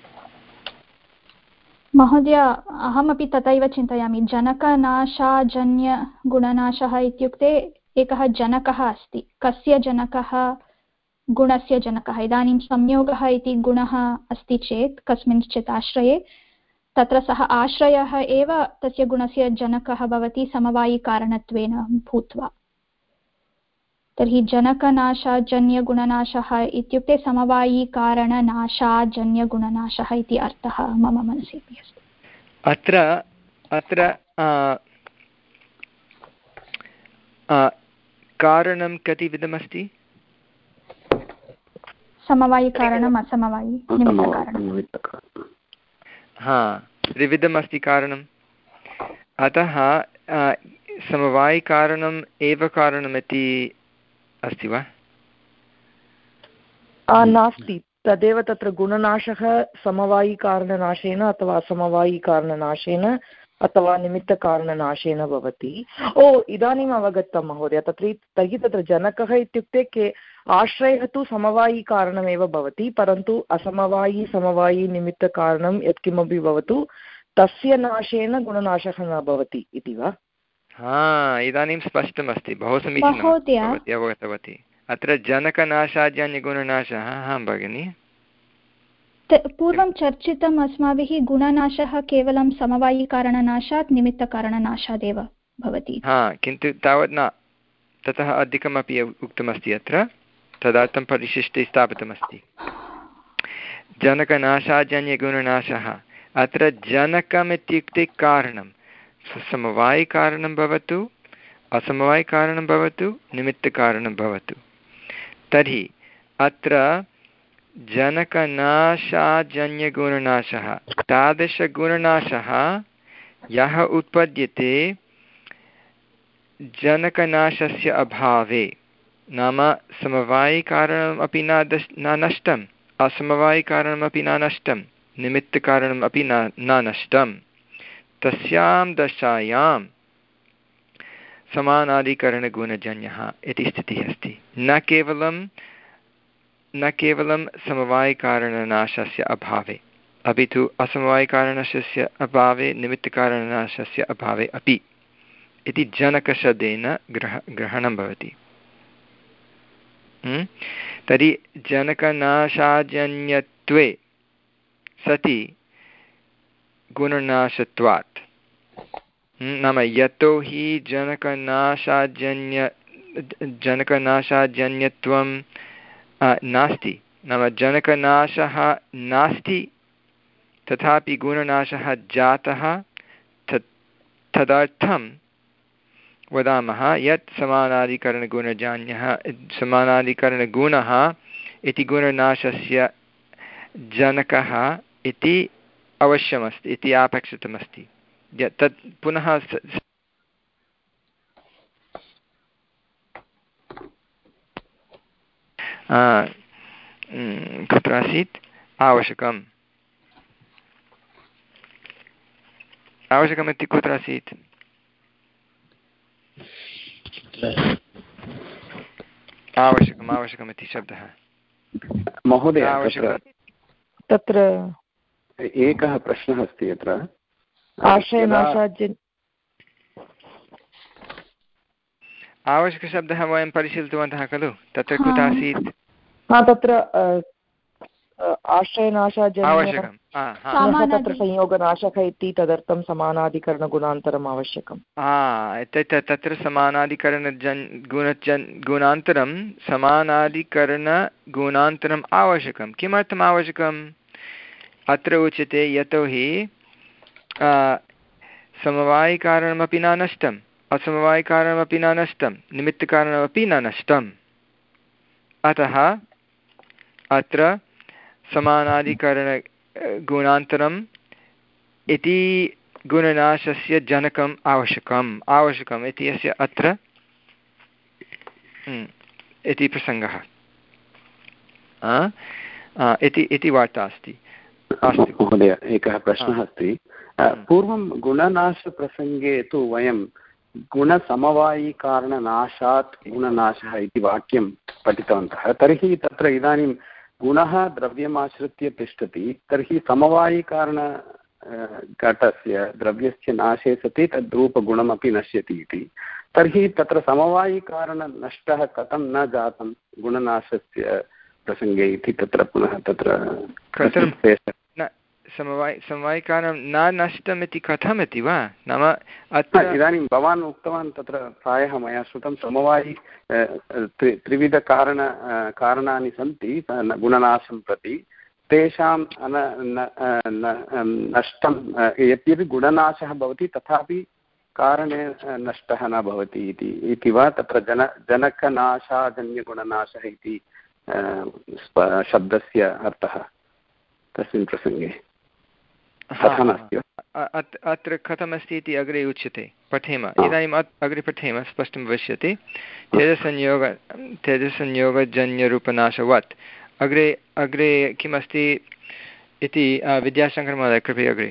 महोदय अहमपि तथैव चिन्तयामि। जनकनाशाजन्यगुणनाशः इत्युक्ते एकः जनकः अस्ति। कस्य जनकः? गुणस्य जनकः। इदानीं संयोगः इति गुणः अस्ति चेत् कस्मिंश्चित् आश्रये तत्र सः आश्रयः एव तस्य गुणस्य जनकः भवति समवायिकारणत्वेन भूत्वा। तर्हि जनकनाशाजन्यगुणनाशः इत्युक्ते समवायिकारणनाशाजन्यगुणनाशः इति अर्थः मम मनसि अपि अस्ति। अत्र अत्र कारणं कतिविधमस्ति? समवायिकारणम् असमवायि निमित्तकारणं। हा, त्रिविधमस्ति कारणम्। अतः समवायिकारणम् एव कारणमिति अस्ति वा? नास्ति, तदेव तत्र गुणनाशः समवायिकारणनाशेन अथवा असमवायिकारणनाशेन अथवा निमित्तकारणनाशेन भवति। ओ, इदानीम् अवगतं महोदय। तत्र तर्हि तत्र जनकः इत्युक्ते के आश्रयः तु समवायिकारणमेव भवति परन्तु असमवायि समवायि निमित्तकारणं यत्किमपि भवतु तस्य नाशेन गुणनाशः न भवति इति वा? हा, इदानीं स्पष्टमस्ति, बहु समीचीनं भवती अवगतवती। अत्र जनकनाशाजन्यगुणनाशः। हा भगिनि, पूर्वं चर्चितम् अस्माभिः गुणनाशः केवलं समवायिकारणनाशात् निमित्तकारणनाशादेव भवति। हा, किन्तु तावत् न, ततः अधिकमपि उक्तमस्ति अत्र, तदर्थं परिशिष्टे स्थापितमस्ति। जनकनाशाजन्यगुणनाशः, अत्र जनकमित्युक्ते कारणं, समवायिकारणं भवतु असमवायिकारणं भवतु निमित्तकारणं भवतु। तर्हि अत्र जनकनाशाजन्यगुणनाशः, तादृशगुणनाशः यः उत्पद्यते जनकनाशस्य अभावे, नाम समवायिकारणमपि न दश न नष्टम्, असमवायिकारणमपि न नष्टं, निमित्तकारणमपि न न नष्टं, तस्यां दशायां समानाधिकरणगुणजन्यः इति स्थितिः अस्ति। न केवलं न केवलं समवायिकारणनाशस्य अभावे अपि तु असमवायिकारणनाशस्य अभावे निमित्तकारणनाशस्य अभावे अपि इति जनकशब्देन ग्रह ग्रहणं भवति। तर्हि जनकनाशाजन्यत्वे सति गुणनाशत्वात्, नाम यतो हि जनकनाशाजन्य जनकनाशाजन्यत्वं नास्ति, नाम जनकनाशः नास्ति तथापि गुणनाशः जातः, तत् तदर्थं वदामः यत् समानाधिकरणगुणजान्यः समानाधिकरणगुणः इति गुणनाशस्य जनकः इति अवश्यमस्ति इति अपेक्षितमस्ति। तत् पुनः कुत्र आसीत्? आवश्यकम् आवश्यकमिति कुत्र आसीत्? आवश्यकम् आवश्यकमिति शब्दः महोदय तत्र एकः प्रश्नः अस्ति अत्र आवश्यकशब्दः वयं परिशीलितवन्तः खलु तत्र कुत आसीत् तत्र आश्रयनाशाजन्य तत्र संयोगनाशः इति तदर्थं समानाधिकरणगुणान्तरम् आवश्यकम् तत्र समानाधिकरणजन् गुणजन् गुणान्तरं समानाधिकरणगुणान्तरम् आवश्यकं किमर्थम् आवश्यकम् अत्र उच्यते यतोहि समवायिकारणमपि न नष्टम् असमवायिकारणमपि न नष्टं निमित्तकारणमपि न नष्टम् अतः अत्र समानाधिकरणगुणान्तरम् इति गुणनाशस्य जनकम् आवश्यकम् आवश्यकम् इति अस्य अत्र इति प्रसङ्गः इति वार्ता अस्ति। अस्तु महोदय एकः प्रश्नः अस्ति पूर्वं गुणनाशप्रसङ्गे तु वयं गुणसमवायिकारणनाशात् गुणनाशः इति वाक्यं पठितवन्तः तर्हि तत्र इदानीं गुणः द्रव्यमाश्रित्य तिष्ठति तर्हि समवायिकारण घटस्य द्रव्यस्य नाशे सति तद्रूपगुणमपि नश्यति इति तर्हि तत्र समवायिकारणनष्टः कथं न जातं गुणनाशस्य प्रसङ्गे इति तत्र पुनः तत्र समवाय समवायिकारणं न नष्टमिति कथमिति वा नाम अत्र इदानीं भवान् उक्तवान् तत्र प्रायः मया श्रुतं समवायि त्रिविधकारण कारणानि सन्ति गुणनाशं प्रति तेषां नष्टं यद्यपि गुणनाशः भवति तथापि कारणे नष्टः न भवति इति वा तत्र जन जनकनाशाजन्यगुणनाशः इति शब्दस्य अर्थः तस्मिन् प्रसङ्गे अत्र कथमस्ति इति अग्रे उच्यते पठेम इदानीम् अग्रे पठेम स्पष्टं भविष्यति तेजसंयोग तेजसंयोगजन्यरूपनाशवत् अग्रे अग्रे किमस्ति इति विद्याशङ्करमहोदय कृपया अग्रे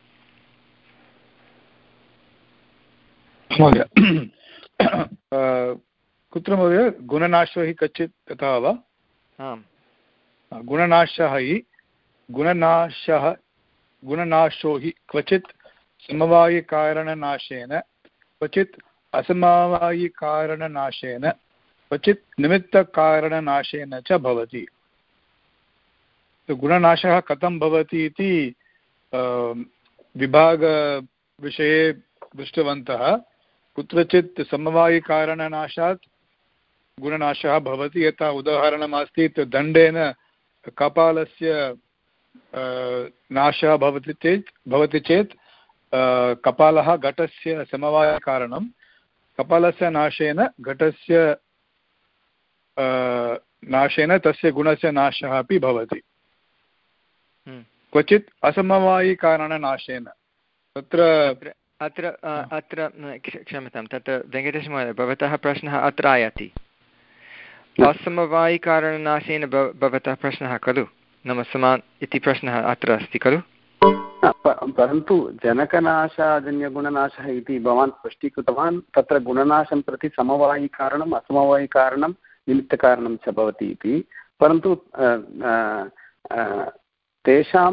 महोदय कुत्र महोदय गुणनाशो हि कच्चित् तथा वा गुणनाशः हि गुणनाशः गुणनाशो हि क्वचित् समवायिकारणनाशेन क्वचित् असमवायिकारणनाशेन क्वचित् निमित्तकारणनाशेन च भवति गुणनाशः कथं भवति इति विभागविषये दृष्टवन्तः कुत्रचित् समवायिकारणनाशात् गुणनाशः भवति यथा उदाहरणमासीत् दण्डेन कपालस्य नाशः भवति चेत् भवति चेत् कपालः घटस्य समवायकारणं कपालस्य नाशेन घटस्य नाशेन तस्य गुणस्य नाशः अपि भवति क्वचित् असमवायिकारणनाशेन तत्र अत्र अत्र क्षम्यतां तत्र वेङ्कटेशमहोदय भवतः प्रश्नः अत्र आयाति असमवायिकारणनाशेन भवतः प्रश्नः खलु नाम समान इति प्रश्नः अत्र अस्ति खलु परन्तु जनकनाशाजन्यगुणनाशः इति भवान् स्पष्टीकृतवान् तत्र गुणनाशं प्रति समवायिकारणम् असमवायिकारणं निमित्तकारणं च भवति इति परन्तु तेषां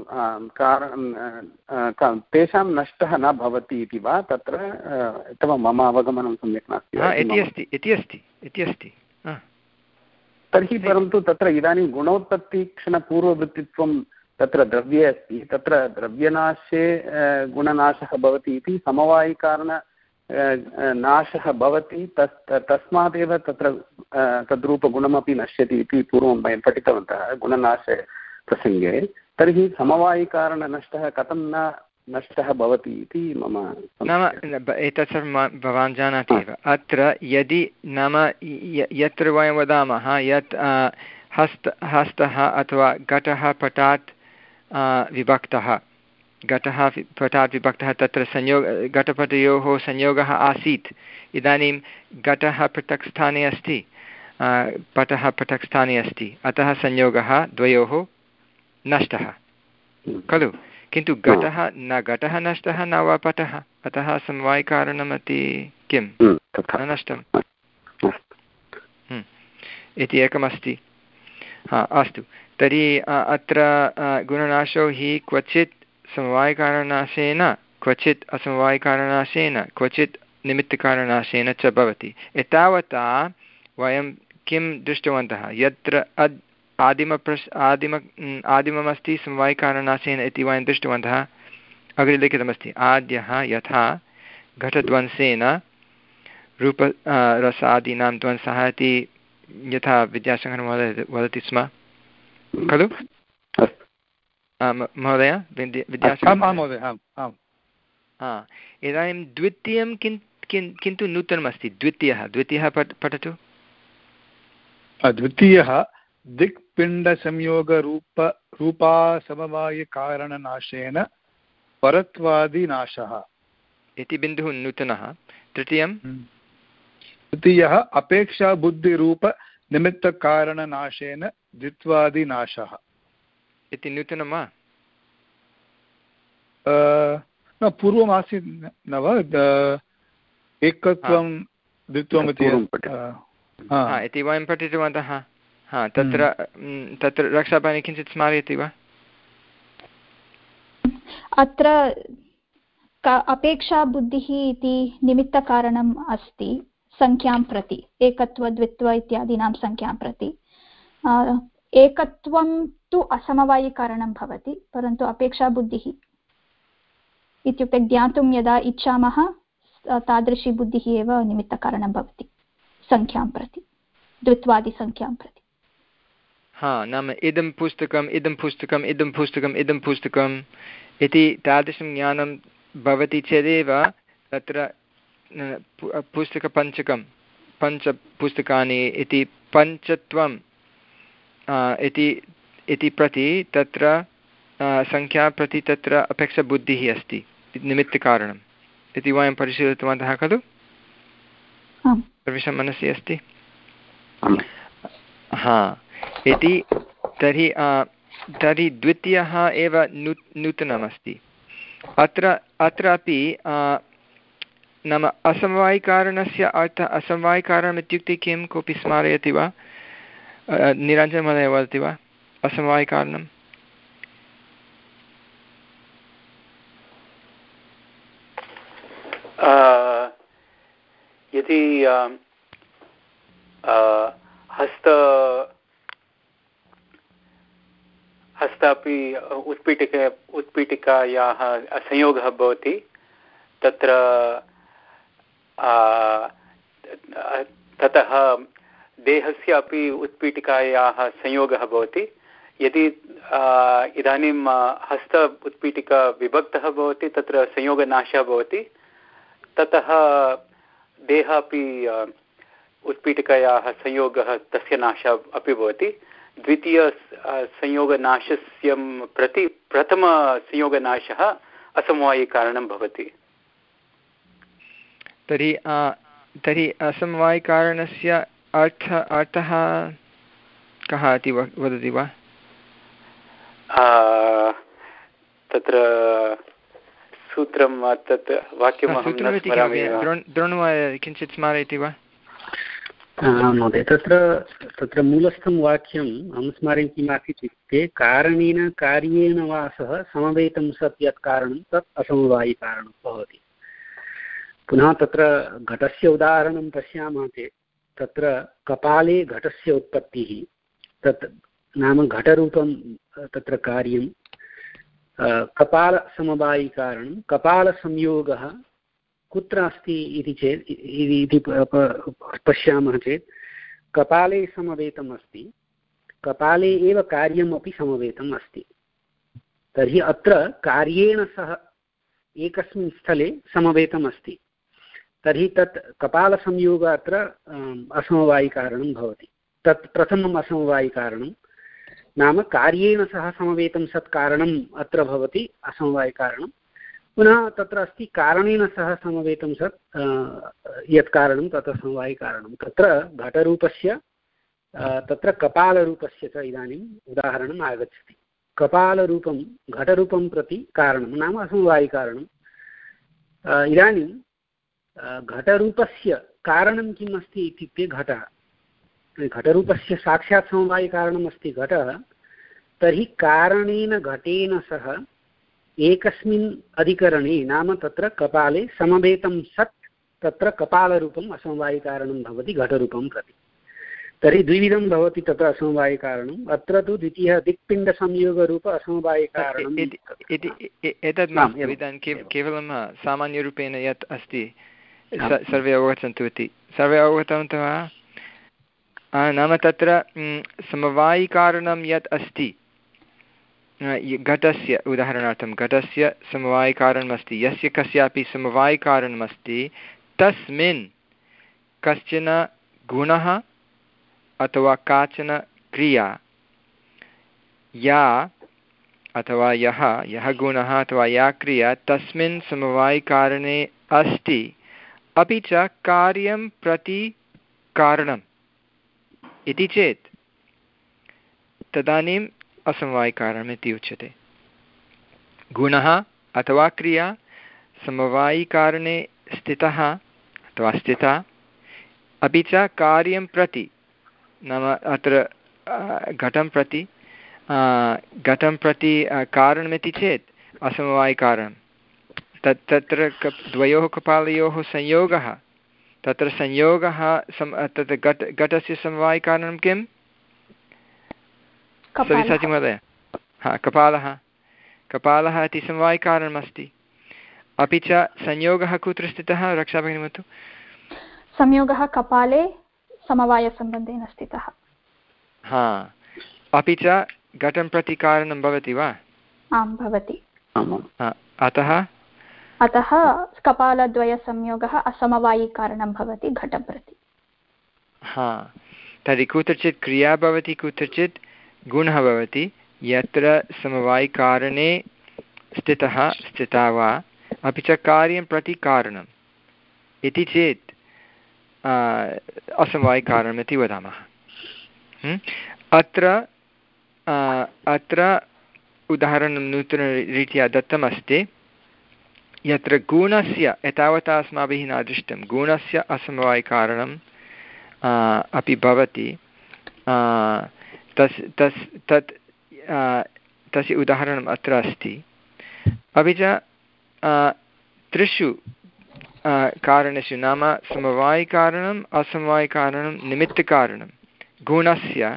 कारणं तेषां नष्टः न भवति इति वा तत्र अथवा मम अवगमनं सम्यक् नास्ति इति अस्ति इति अस्ति इति अस्ति तर्हि परन्तु तत्र इदानीं गुणोत्पत्तिक्षणपूर्ववृत्तित्वं तत्र द्रव्ये अस्ति तत्र द्रव्यनाशे गुणनाशः भवति इति समवायिकारण नाशः भवति तस् तस्मादेव तत्र तद्रूपगुणमपि नश्यति इति पूर्वं वयं पठितवन्तः गुणनाशे प्रसङ्गे तर्हि समवायिकारणनष्टः कथं न नष्टः भवति इति मम नाम एतत् सर्वं भवान् जानाति एव अत्र यदि नाम यत्र वयं वदामः यत् हस्त हस्तः अथवा घटः पटात् विभक्तः घटः पटात् विभक्तः तत्र संयोग घटपटयोः संयोगः आसीत् इदानीं घटः पृथक् स्थाने अस्ति पटः पृथक् स्थाने अस्ति अतः संयोगः द्वयोः नष्टः खलु किन्तु घटः न घटः नष्टः न वा पटः अतः समवायिकारणमति किं न नष्टम् इति एकमस्ति हा अस्तु तर्हि अत्र गुणनाशो हि क्वचित् समवायिकारणाशेन क्वचित् असमवायिकारणाशेन क्वचित् निमित्तकारणाशेन च भवति। एतावता वयं किं दृष्टवन्तः यत्र अद् आदिमप्रश् आदिम आदिममस्ति समवायिकारणाशेन इति वयं दृष्टवन्तः। अग्रे लिखितमस्ति आद्यः यथा घटध्वंसेन रूप रसादीनां ध्वंसः इति यथा विद्यासागरमहोदय वदति स्म खलु महोदय विद्यासागरमहोदय। इदानीं द्वितीयं किं किं किन्तु नूतनमस्ति द्वितीयः द्वितीयः पठ पठतु। द्वितीयः दिक्पिण्डसंयोगरूप रूपासमवायकारणनाशेन परत्वादिनाशः इति बिन्दुः नूतनः। तृतीयं तृतीयः अपेक्षाबुद्धिरूपनिमित्तकारणनाशेन द्वित्वादिनाशः इति नूतनं वा? न पूर्वमासीत् न वा एकत्वं द्वित्वम् इति वयं पठितवन्तः। हा तत्र तत्र रक्षापाणि किञ्चित् स्मारयति वा? अत्र अपेक्षाबुद्धिः इति निमित्तकारणम् अस्ति संख्यां प्रति एकत्व द्वित्व इत्यादीनां संख्यां प्रति। एकत्वं तु असमवायिकारणं भवति परन्तु अपेक्षाबुद्धिः इत्युक्ते ज्ञातुं यदा इच्छामः तादृशी बुद्धिः एव निमित्तकारणं भवति संख्यां प्रति द्वित्वादिसंख्यां प्रति। हा नाम इदं पुस्तकम् इदं पुस्तकम् इदं पुस्तकम् इदं पुस्तकम् इति तादृशं ज्ञानं भवति चेदेव तत्र पुस्तकपञ्चकं पञ्चपुस्तकानि इति पञ्चत्वं इति इति प्रति तत्र संख्या प्रति तत्र अपेक्षाबुद्धिः अस्ति निमित्तकारणम् इति वयं परिशीलितवन्तः खलु? सर्वेषां मनसि अस्ति? हा इति तर्हि तर्हि द्वितीयः एव नू नूतनमस्ति अत्र अत्रापि नाम असमवायिकारणस्य अर्थः असमवायिकारणम् इत्युक्ते किं कोऽपि स्मारयति वा? निरञ्जनमहोदय वदति वा असमवायिकारणं? यदि हस्त हस्तापि उत्पीठिका उत्पीठिकायाः संयोगः भवति तत्र ततः देहस्य अपि उत्पीठिकायाः संयोगः भवति। यदि इदानीं हस्त उत्पीठिका विभक्तः भवति तत्र संयोगनाशः भवति ततः देह अपि उत्पीठिकायाः संयोगः तस्य नाशः अपि भवति। द्वितीय संयोगनाशस्य प्रति प्रथमसंयोगनाशः असमवायिकारणं भवति। तर्हि तर्हि असमवायिकारणस्य अर्थ अर्थः कः इति वदति वा? तत्र सूत्रं तत् वाक्यमहं न स्मरामि। द्रोणमहोदय किञ्चित् स्मारयति वा? महोदय तत्र तत्र मूलस्थं वाक्यम् अहं स्मारयन् किमासीत् इत्युक्ते कारणेन कार्येण वा सह समवेतं सत् यत् कारणं तत् असमवायिकारणं भवति। पुनः तत्र घटस्य उदाहरणं पश्यामः चेत् तत्र कपाले घटस्य उत्पत्तिः तत् नाम घटरूपं तत्र कार्यं कपालसमवायिकारणं कपालसंयोगः कुत्र अस्ति इति चेत् इति पश्यामः चेत् कपाले समवेतम् अस्ति कपाले एव कार्यमपि समवेतम् अस्ति। तर्हि अत्र कार्येण सह एकस्मिन् स्थले समवेतम् अस्ति तर्हि तत् कपालसंयोगः अत्र असमवायिकारणं भवति। तत् प्रथमम् असमवायिकारणं नाम कार्येण सह समवेतं सत् कारणम् अत्र भवति असमवायिकारणं। पुनः तत्र अस्ति कारणेन सह समवेतं सत् यत् कारणं तत् असमवायिकारणं। तत्र घटरूपस्य तत्र कपालरूपस्य च इदानीम् उदाहरणम् आगच्छति। कपालरूपं घटरूपं प्रति कारणं नाम असमवायिकारणम्। इदानीं घटरूपस्य कारणं किम् अस्ति इत्युक्ते घटः घटरूपस्य साक्षात् समवायिकारणम् अस्ति घटः, तर्हि कारणेन घटेन सह एकस्मिन् अधिकरणे नाम तत्र कपाले समवेतं सत् तत्र कपालरूपम् असमवायिकारणं भवति घटरूपं प्रति। तर्हि द्विविधं भवति तत्र असमवायिकारणम्। अत्र तु द्वितीयः दिक्पिण्डसंयोगरूप असमवायिकारणम् एतद् मास्तु, इदानीं केवलं सामान्यरूपेण यत् अस्ति सर्वे अवगच्छन्तु इति। सर्वे अवगतवन्तः वा? नाम तत्र समवायिकारणं यत् अस्ति घटस्य, उदाहरणार्थं घटस्य समवायिकारणमस्ति, यस्य कस्यापि समवायिकारणमस्ति, तस्मिन् कश्चन गुणः अथवा काचन क्रिया या अथवा यः यः गुणः अथवा या क्रिया तस्मिन् समवायिकारणे अस्ति, अपि च कार्यं प्रति कारणम् इति चेत् तदानीम् असमवायिकारणम् इति उच्यते। गुणः अथवा क्रिया समवायिकारणे स्थितः अथवा स्थिता, अपि च कार्यं प्रति नाम अत्र घटं प्रति घटं प्रति कारणमिति चेत् असमवायिकारणं। तत् तत्र कप् द्वयोः कपालयोः संयोगः, तत्र संयोगः सम् तत् घट घटस्य समवायिकारणं किं? सविसाचि महोदय? हा, कपालः कपालः इति समवायिकारणमस्ति। अपि च संयोगः कुत्र स्थितः? रक्षा भगिनी वदतु। संयोगः कपाले समवायसम्बन्धेन स्थितः। हा, अपि च घटं प्रति कारणं भवति वा? आं भवति। अतः अतः कपालद्वयसंयोगः असमवायिकारणं भवति घटं प्रति। हा, तर्हि कुत्रचित् क्रिया भवति, कुत्रचित् गुणः भवति, यत्र समवायिकारणे स्थितः स्थिता वा, अपि च कार्यं प्रति कारणम् इति चेत् असमवायिकारणम् इति वदामः। अत्र अत्र उदाहरणं नूतनरीत्या दत्तमस्ति, यत्र गुणस्य एतावता अस्माभिः न दृष्टं, गुणस्य असमवायिकारणम् अपि भवति। तस् तस् तत् तस्य उदाहरणम् अत्र अस्ति। अपि च त्रिषु कारणेषु नाम समवायिकारणम्, असमवायिकारणं, निमित्तकारणं, गुणस्य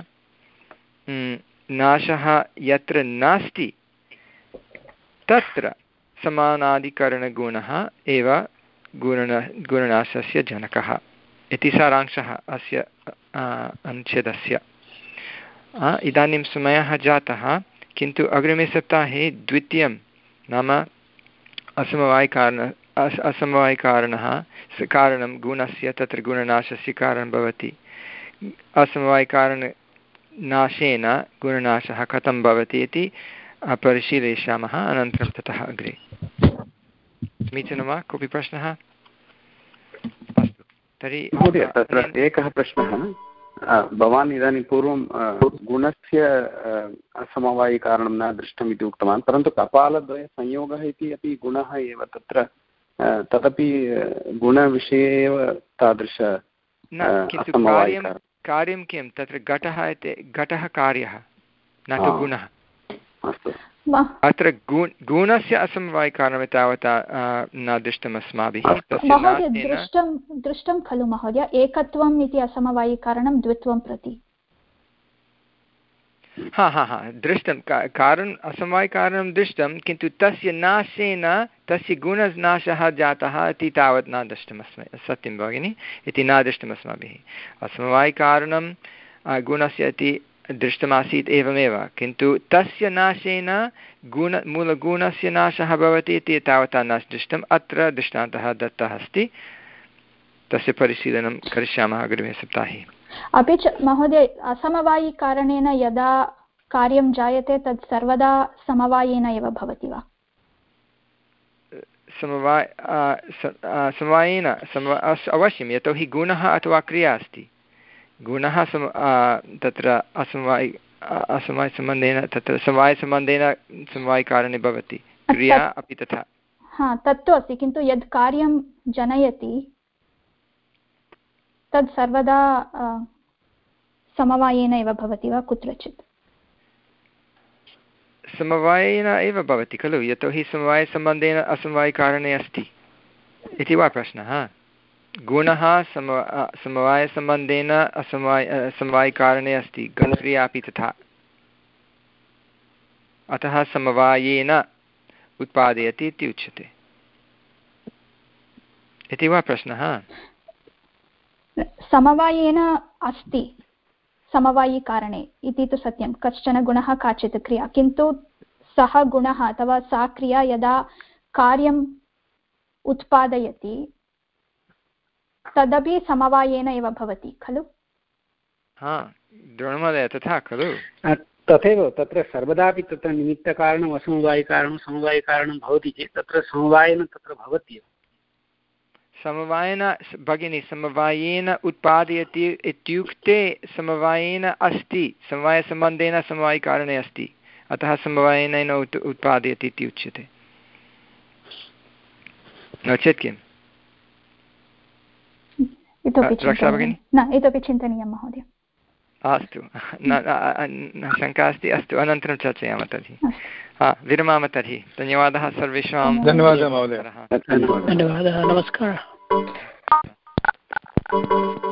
नाशः यत्र नास्ति तत्र समानाधिकरणगुणः एव गुण गुणनाशस्य जनकः इति सारांशः अस्य अनुच्छेदस्य। इदानीं समयः जातः, किन्तु अग्रिमे सप्ताहे द्वितीयं नाम असमवायिकारण असमवायिकारणः कारणं गुणस्य तत्र गुणनाशस्य कारणं भवति। असमवायिकारणनाशेन गुणनाशः कथं भवति इति परिशीलयिष्यामः अनन्तरं ततः अग्रे। समीचीनं वा? कोऽपि प्रश्नः? अस्तु, तर्हि महोदय तत्र एकः प्रश्नः। भवान् इदानीं पूर्वं गुणस्य असमवायिकारणं न दृष्टम् इति उक्तवान्, परन्तु कपालद्वयसंयोगः इति अपि गुणः एव, तत्र तदपि गुणविषये एव तादृश कार्यं कार्यं किं तत्र घटः इति घटः कार्यः न तु गुणः। अस्तु, अत्र गुण गुणस्य असमवायिकारणं तावता न दृष्टम् अस्माभिः। महोदय दृष्टं दृष्टं खलु महोदय, एकत्वम् इति असमवायिकारणं द्वित्वं प्रति। हा हा हा दृष्टं कारणम् असमवायिकारणं दृष्टं, किन्तु तस्य नाशेन तस्य गुणनाशः जातः इति तावत् न दृष्टम् अस्माभिः। सत्यं भगिनि, इति न दृष्टम् अस्माभिः। असमवायिकारणं गुणस्य इति दृष्टमासीत् एवमेव, किन्तु तस्य नाशेन गुण मूलगुणस्य नाशः भवति इति तावता न दृष्टम्। अत्र दृष्टान्तः दत्तः अस्ति, तस्य परिशीलनं करिष्यामः अग्रिमे सप्ताहे। अपि च महोदय असमवायिकारणेन यदा कार्यं जायते तत् सर्वदा समवायेन एव भवति वा? समवाय समवायेन सम अवश्यं, यतोहि गुणः अथवा क्रिया अस्ति। गुणः सम तत्र असमवायि असमवायसम्बन्धेन तत्र समवायसम्बन्धेन समवायिकारणे भवति, क्रिया अपि तथा। हा, तत्तु अस्ति, किन्तु यद् कार्यं जनयति तद् सर्वदा समवायेन एव भवति वा कुत्रचित्? समवायेन एव भवति खलु, यतोहि समवायसम्बन्धेन असमवायिकारणे अस्ति इति वा प्रश्नः। गुणः सम समवायसम्बन्धेन असमवाय समवायिकारणे अस्ति, गणक्रिया अपि तथा, अतः समवायेन उत्पादयति इति उच्यते इति वा प्रश्नः। समवायेन अस्ति समवायिकारणे इति तु सत्यं, कश्चन गुणः काचित् क्रिया, किन्तु सः गुणः अथवा सा क्रिया यदा कार्यम् उत्पादयति तदपि समवायेन एव भवति खलु। हा द्रोणमहोदय तथा खलु। तथैव तत्र सर्वदापि तत्र निमित्तकारणम् असमवायिकारणं समवायिकारणं भवति चेत् तत्र समवायेन तत्र भवति। समवायेन भगिनी समवायेन उत्पादयति इत्युक्ते समवायेन अस्ति, समवायसम्बन्धेन समवायिकारणे अस्ति, अतः समवायेन उत् उत्पादयति इति उच्यते, नो चेत् किम्? रक्षा भगिनी न इतोपि चिन्तनीयं महोदय। अस्तु, न शङ्का अस्ति, अस्तु अनन्तरं चर्चयामः तर्हि। हा विरमामः तर्हि, धन्यवादः सर्वेषां। धन्यवादः महोदय। धन्यवादः, नमस्कारः।